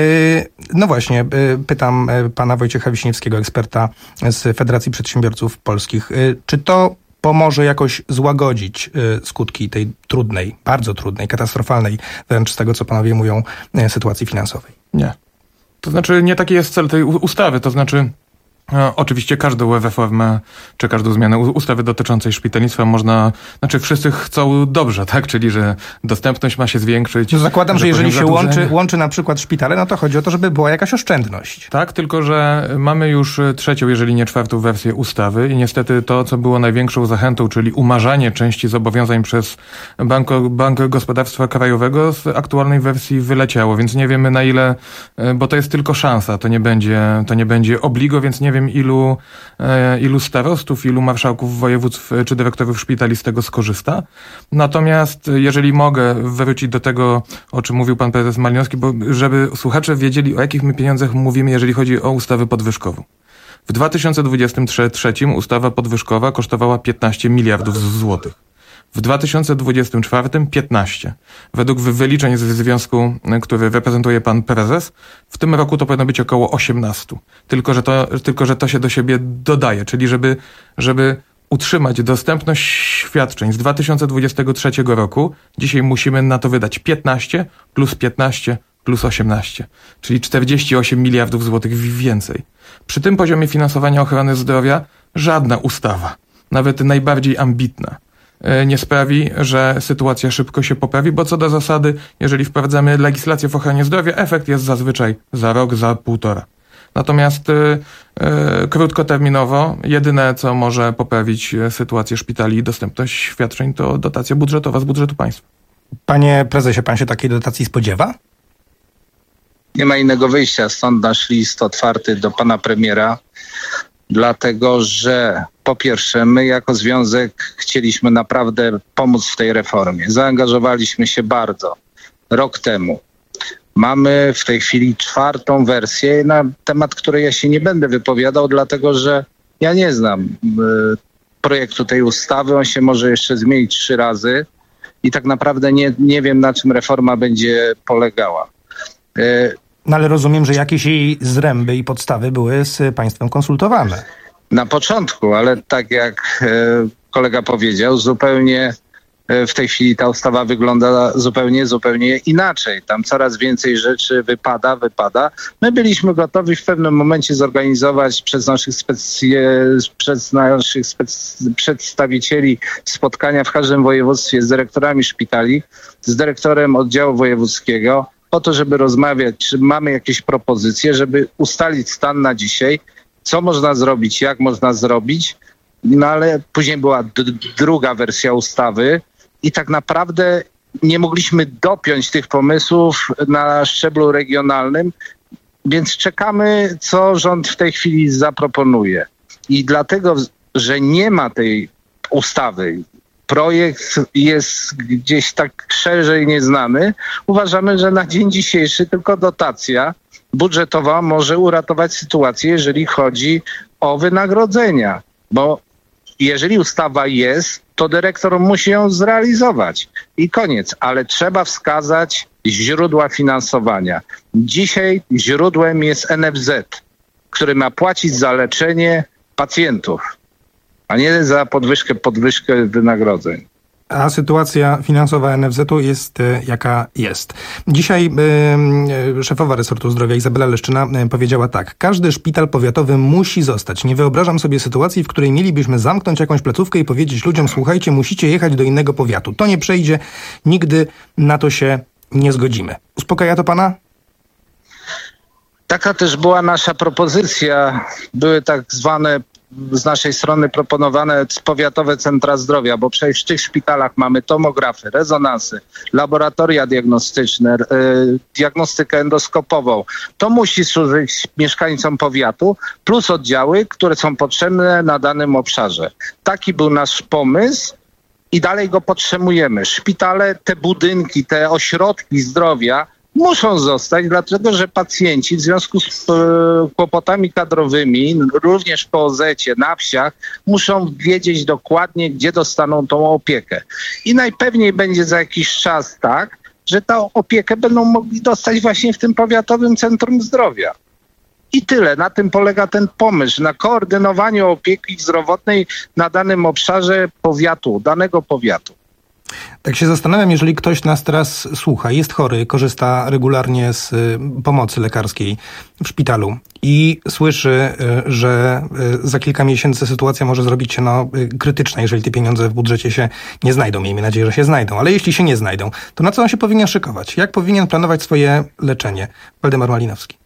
No właśnie, pytam pana Wojciecha Wiśniewskiego, eksperta z Federacji Przedsiębiorców Polskich. Czy to pomoże jakoś złagodzić skutki tej trudnej, bardzo trudnej, katastrofalnej, wręcz z tego, co panowie mówią, sytuacji finansowej? Nie. To znaczy, nie taki jest cel tej ustawy, to znaczy... No, oczywiście każdą reformę, czy każdą zmianę ustawy dotyczącej szpitalnictwa można, znaczy wszyscy chcą dobrze, tak? Czyli, że dostępność ma się zwiększyć. No zakładam, że, że jeżeli się łączy, łączy na przykład szpitale, no to chodzi o to, żeby była jakaś oszczędność. Tak, tylko że mamy już trzecią, jeżeli nie czwartą wersję ustawy i niestety to, co było największą zachętą, czyli umarzanie części zobowiązań przez Bank, Bank Gospodarstwa Krajowego, z aktualnej wersji wyleciało, więc nie wiemy na ile, bo to jest tylko szansa, to nie będzie, to nie będzie obligo, więc nie wiem, ilu, e, ilu starostów, ilu marszałków województw czy dyrektorów szpitali z tego skorzysta. Natomiast jeżeli mogę wrócić do tego, o czym mówił pan prezes Malinowski, bo żeby słuchacze wiedzieli, o jakich my pieniądzach mówimy, jeżeli chodzi o ustawę podwyżkową. W dwa tysiące dwudziestym trzecim ustawa podwyżkowa kosztowała piętnaście miliardów złotych. W dwa tysiące dwudziestym czwartym piętnaście. Według wyliczeń z związku, który reprezentuje pan prezes, w tym roku to powinno być około osiemnaście. Tylko, że to, tylko, że to się do siebie dodaje, czyli żeby, żeby utrzymać dostępność świadczeń z dwa tysiące dwudziestego trzeciego roku, dzisiaj musimy na to wydać piętnaście plus piętnaście plus osiemnaście, czyli czterdzieści osiem miliardów złotych więcej. Przy tym poziomie finansowania ochrony zdrowia żadna ustawa, nawet najbardziej ambitna, nie sprawi, że sytuacja szybko się poprawi, bo co do zasady, jeżeli wprowadzamy legislację w ochronie zdrowia, efekt jest zazwyczaj za rok, za półtora. Natomiast yy, yy, krótkoterminowo jedyne, co może poprawić sytuację szpitali i dostępność świadczeń, to dotacja budżetowa z budżetu państwa. Panie prezesie, pan się takiej dotacji spodziewa? Nie ma innego wyjścia, stąd nasz list otwarty do pana premiera, dlatego że po pierwsze my jako związek chcieliśmy naprawdę pomóc w tej reformie. Zaangażowaliśmy się bardzo rok temu. Mamy w tej chwili czwartą wersję na temat, której ja się nie będę wypowiadał, dlatego że ja nie znam y, projektu tej ustawy. On się może jeszcze zmienić trzy razy i tak naprawdę nie, nie wiem, na czym reforma będzie polegała. Y, No ale rozumiem, że jakieś jej zręby i podstawy były z państwem konsultowane. Na początku, ale tak jak e, kolega powiedział, zupełnie W tej chwili ta ustawa wygląda zupełnie, zupełnie inaczej. Tam coraz więcej rzeczy wypada, wypada. My byliśmy gotowi w pewnym momencie zorganizować przez naszych, specy, przez naszych spec, przedstawicieli spotkania w każdym województwie z dyrektorami szpitali, z dyrektorem oddziału wojewódzkiego, po to, żeby rozmawiać, czy mamy jakieś propozycje, żeby ustalić stan na dzisiaj, co można zrobić, jak można zrobić. No ale później była d- druga wersja ustawy i tak naprawdę nie mogliśmy dopiąć tych pomysłów na szczeblu regionalnym, więc czekamy, co rząd w tej chwili zaproponuje. I dlatego, że nie ma tej ustawy, projekt jest gdzieś tak szerzej nieznany, uważamy, że na dzień dzisiejszy tylko dotacja budżetowa może uratować sytuację, jeżeli chodzi o wynagrodzenia, bo jeżeli ustawa jest, to dyrektor musi ją zrealizować i koniec, ale trzeba wskazać źródła finansowania. Dzisiaj źródłem jest N F Z, który ma płacić za leczenie pacjentów, a nie za podwyżkę, podwyżkę wynagrodzeń. A sytuacja finansowa N F Z-u jest y, jaka jest. Dzisiaj y, y, szefowa resortu zdrowia Izabela Leszczyna y, powiedziała tak. Każdy szpital powiatowy musi zostać. Nie wyobrażam sobie sytuacji, w której mielibyśmy zamknąć jakąś placówkę i powiedzieć ludziom, słuchajcie, musicie jechać do innego powiatu. To nie przejdzie. Nigdy na to się nie zgodzimy. Uspokaja to pana? Taka też była nasza propozycja. Były tak zwane z naszej strony proponowane powiatowe centra zdrowia, bo przecież w tych szpitalach mamy tomografy, rezonansy, laboratoria diagnostyczne, yy, diagnostykę endoskopową. To musi służyć mieszkańcom powiatu, plus oddziały, które są potrzebne na danym obszarze. Taki był nasz pomysł i dalej go podtrzymujemy. Szpitale, te budynki, te ośrodki zdrowia muszą zostać, dlatego że pacjenci w związku z e, kłopotami kadrowymi, również po O zecie, na wsiach, muszą wiedzieć dokładnie, gdzie dostaną tą opiekę. I najpewniej będzie za jakiś czas tak, że tę opiekę będą mogli dostać właśnie w tym powiatowym centrum zdrowia. I tyle. Na tym polega ten pomysł, na koordynowaniu opieki zdrowotnej na danym obszarze powiatu, danego powiatu. Tak się zastanawiam, jeżeli ktoś nas teraz słucha, jest chory, korzysta regularnie z y, pomocy lekarskiej w szpitalu i słyszy, y, że y, za kilka miesięcy sytuacja może zrobić się no, y, krytyczna, jeżeli te pieniądze w budżecie się nie znajdą. Miejmy nadzieję, że się znajdą, ale jeśli się nie znajdą, to na co on się powinien szykować? Jak powinien planować swoje leczenie? Waldemar Malinowski.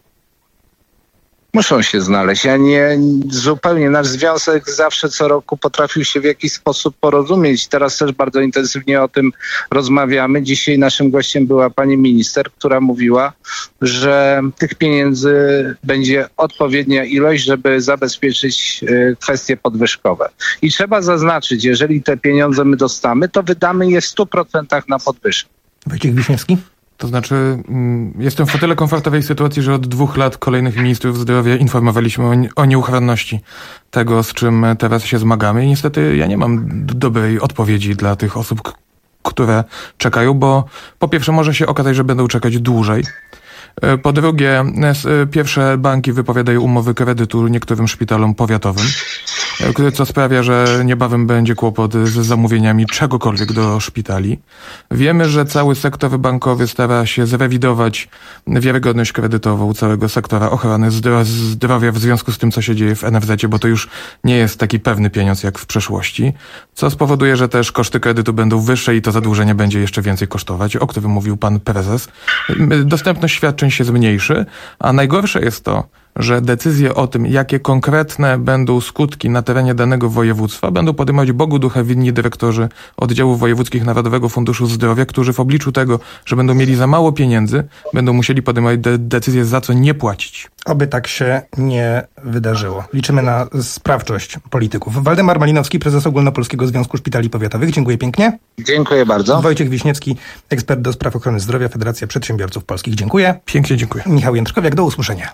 Muszą się znaleźć. Ja nie zupełnie. Nasz związek zawsze co roku potrafił się w jakiś sposób porozumieć. Teraz też bardzo intensywnie o tym rozmawiamy. Dzisiaj naszym gościem była pani minister, która mówiła, że tych pieniędzy będzie odpowiednia ilość, żeby zabezpieczyć kwestie podwyżkowe. I trzeba zaznaczyć, jeżeli te pieniądze my dostamy, to wydamy je w stu procentach na podwyżkę. Wojciech Wiśniewski? To znaczy, jestem w o tyle komfortowej sytuacji, że od dwóch lat kolejnych ministrów zdrowia informowaliśmy o, o nieuchronności tego, z czym teraz się zmagamy i niestety ja nie mam dobrej odpowiedzi dla tych osób, k- które czekają, bo po pierwsze może się okazać, że będą czekać dłużej. Po drugie, pierwsze banki wypowiadają umowy kredytu niektórym szpitalom powiatowym, co sprawia, że niebawem będzie kłopot z zamówieniami czegokolwiek do szpitali. Wiemy, że cały sektor bankowy stara się zrewidować wiarygodność kredytową całego sektora ochrony zdrowia w związku z tym, co się dzieje w N F Z-cie, bo to już nie jest taki pewny pieniądz jak w przeszłości, co spowoduje, że też koszty kredytu będą wyższe i to zadłużenie będzie jeszcze więcej kosztować, o którym mówił pan prezes. Dostępność świadczeń się zmniejszy, a najgorsze jest to, że decyzje o tym, jakie konkretne będą skutki na terenie danego województwa, będą podejmować Bogu ducha winni dyrektorzy oddziałów wojewódzkich Narodowego Funduszu Zdrowia, którzy w obliczu tego, że będą mieli za mało pieniędzy, będą musieli podejmować de- decyzje, za co nie płacić. Oby tak się nie wydarzyło. Liczymy na sprawczość polityków. Waldemar Malinowski, prezes Ogólnopolskiego Związku Szpitali Powiatowych. Dziękuję pięknie. Dziękuję bardzo. Wojciech Wiśniewski, ekspert do spraw ochrony zdrowia, Federacja Przedsiębiorców Polskich. Dziękuję. Pięknie dziękuję. Michał Jędrzkowiak, do usłyszenia.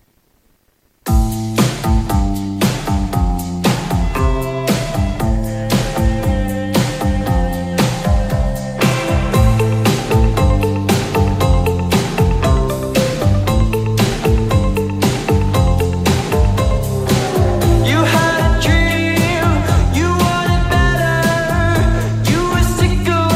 You had a dream, you wanted better, you were sick of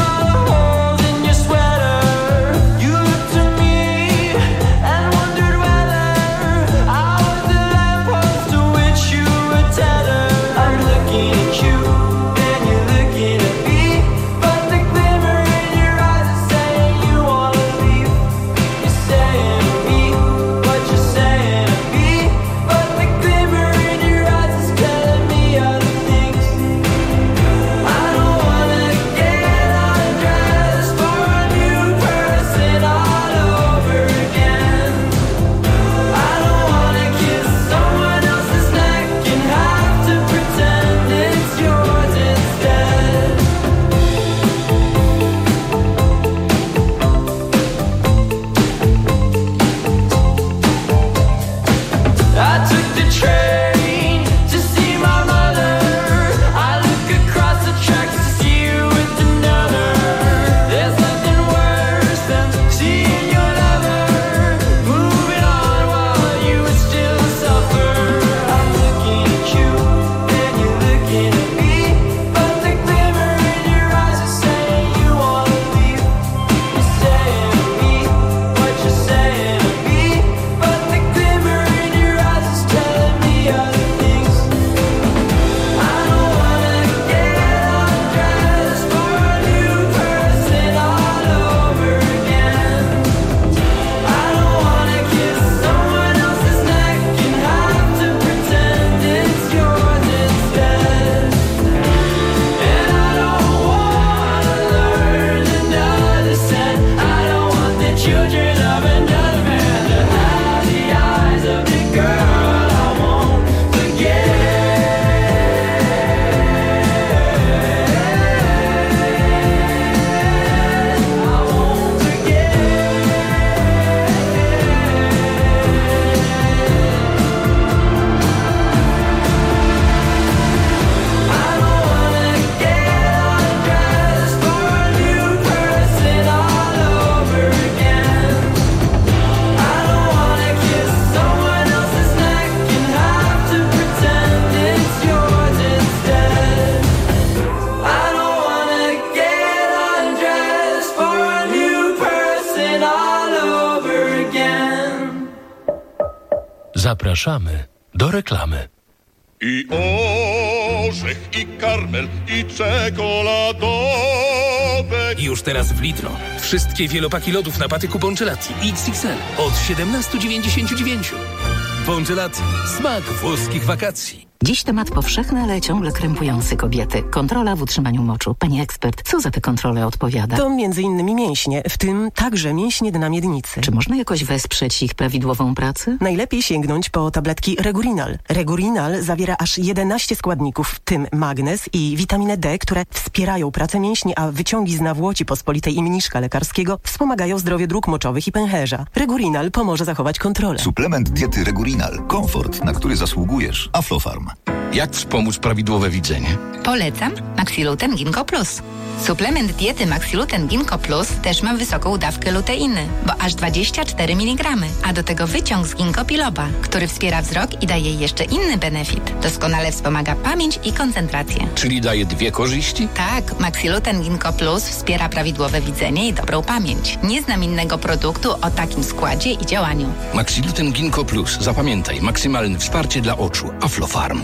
Zapraszamy do reklamy. I orzech, i karmel, i czekoladowe. Już teraz w Lidlo. Wszystkie wielopaki lodów na patyku Bongelati X X L od siedemnaście dziewięćdziesiąt dziewięć. Bongelati. Smak włoskich wakacji. Dziś temat powszechny, ale ciągle krępujący kobiety. Kontrola w utrzymaniu moczu. Pani ekspert, co za te kontrole odpowiada? To między innymi mięśnie, w tym także mięśnie dna miednicy. Czy można jakoś wesprzeć ich prawidłową pracę? Najlepiej sięgnąć po tabletki Regurinal. Regurinal zawiera aż jedenaście składników, w tym magnez i witaminę D, które wspierają pracę mięśni, a wyciągi z nawłoci pospolitej i mniszka lekarskiego wspomagają zdrowie dróg moczowych i pęcherza. Regurinal pomoże zachować kontrolę. Suplement diety Regurinal. Komfort, na który zasługujesz. Aflofarm. Jak wspomóc prawidłowe widzenie? Polecam Maxiluten Ginkgo Plus. Suplement diety Maxiluten Ginkgo Plus też ma wysoką dawkę luteiny, bo aż dwadzieścia cztery miligramy, a do tego wyciąg z ginkgo biloba, który wspiera wzrok i daje jeszcze inny benefit. Doskonale wspomaga pamięć i koncentrację. Czyli daje dwie korzyści? Tak, Maxiluten Ginkgo Plus wspiera prawidłowe widzenie i dobrą pamięć. Nie znam innego produktu o takim składzie i działaniu. Maxiluten Ginkgo Plus. Zapamiętaj, maksymalne wsparcie dla oczu. Aflofarm.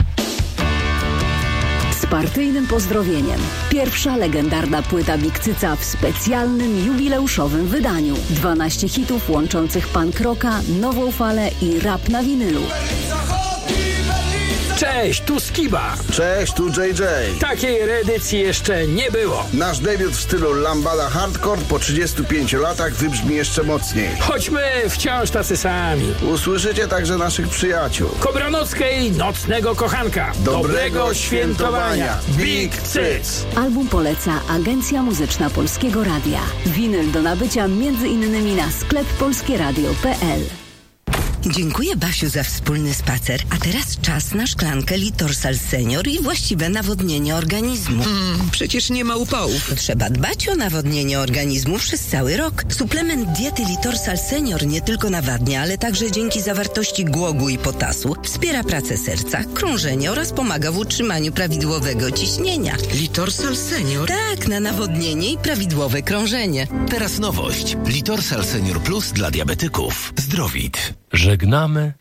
Z partyjnym pozdrowieniem. Pierwsza legendarna płyta Big Cyca w specjalnym, jubileuszowym wydaniu. dwanaście hitów łączących punk rocka, nową falę i rap na winylu. Cześć, tu Skiba. Cześć, tu J J. Takiej reedycji jeszcze nie było. Nasz debiut w stylu lambada hardcore po trzydziestu pięciu latach wybrzmi jeszcze mocniej. Choćmy wciąż tacy sami. Usłyszycie także naszych przyjaciół. Kobranockiej Nocnego Kochanka. Dobrego, Dobrego świętowania. Big Cyc. Album poleca Agencja Muzyczna Polskiego Radia. Winyl do nabycia między innymi na sklep polskieradio kropka p l. Dziękuję, Basiu, za wspólny spacer. A teraz czas na szklankę Litorsal Senior i właściwe nawodnienie organizmu. Mm, przecież nie ma upałów. Trzeba dbać o nawodnienie organizmu przez cały rok. Suplement diety Litorsal Senior nie tylko nawadnia, ale także dzięki zawartości głogu i potasu wspiera pracę serca, krążenie oraz pomaga w utrzymaniu prawidłowego ciśnienia. Litorsal Senior? Tak, na nawodnienie i prawidłowe krążenie. Teraz nowość. Litorsal Senior Plus dla diabetyków. Zdrowit. Żegnamy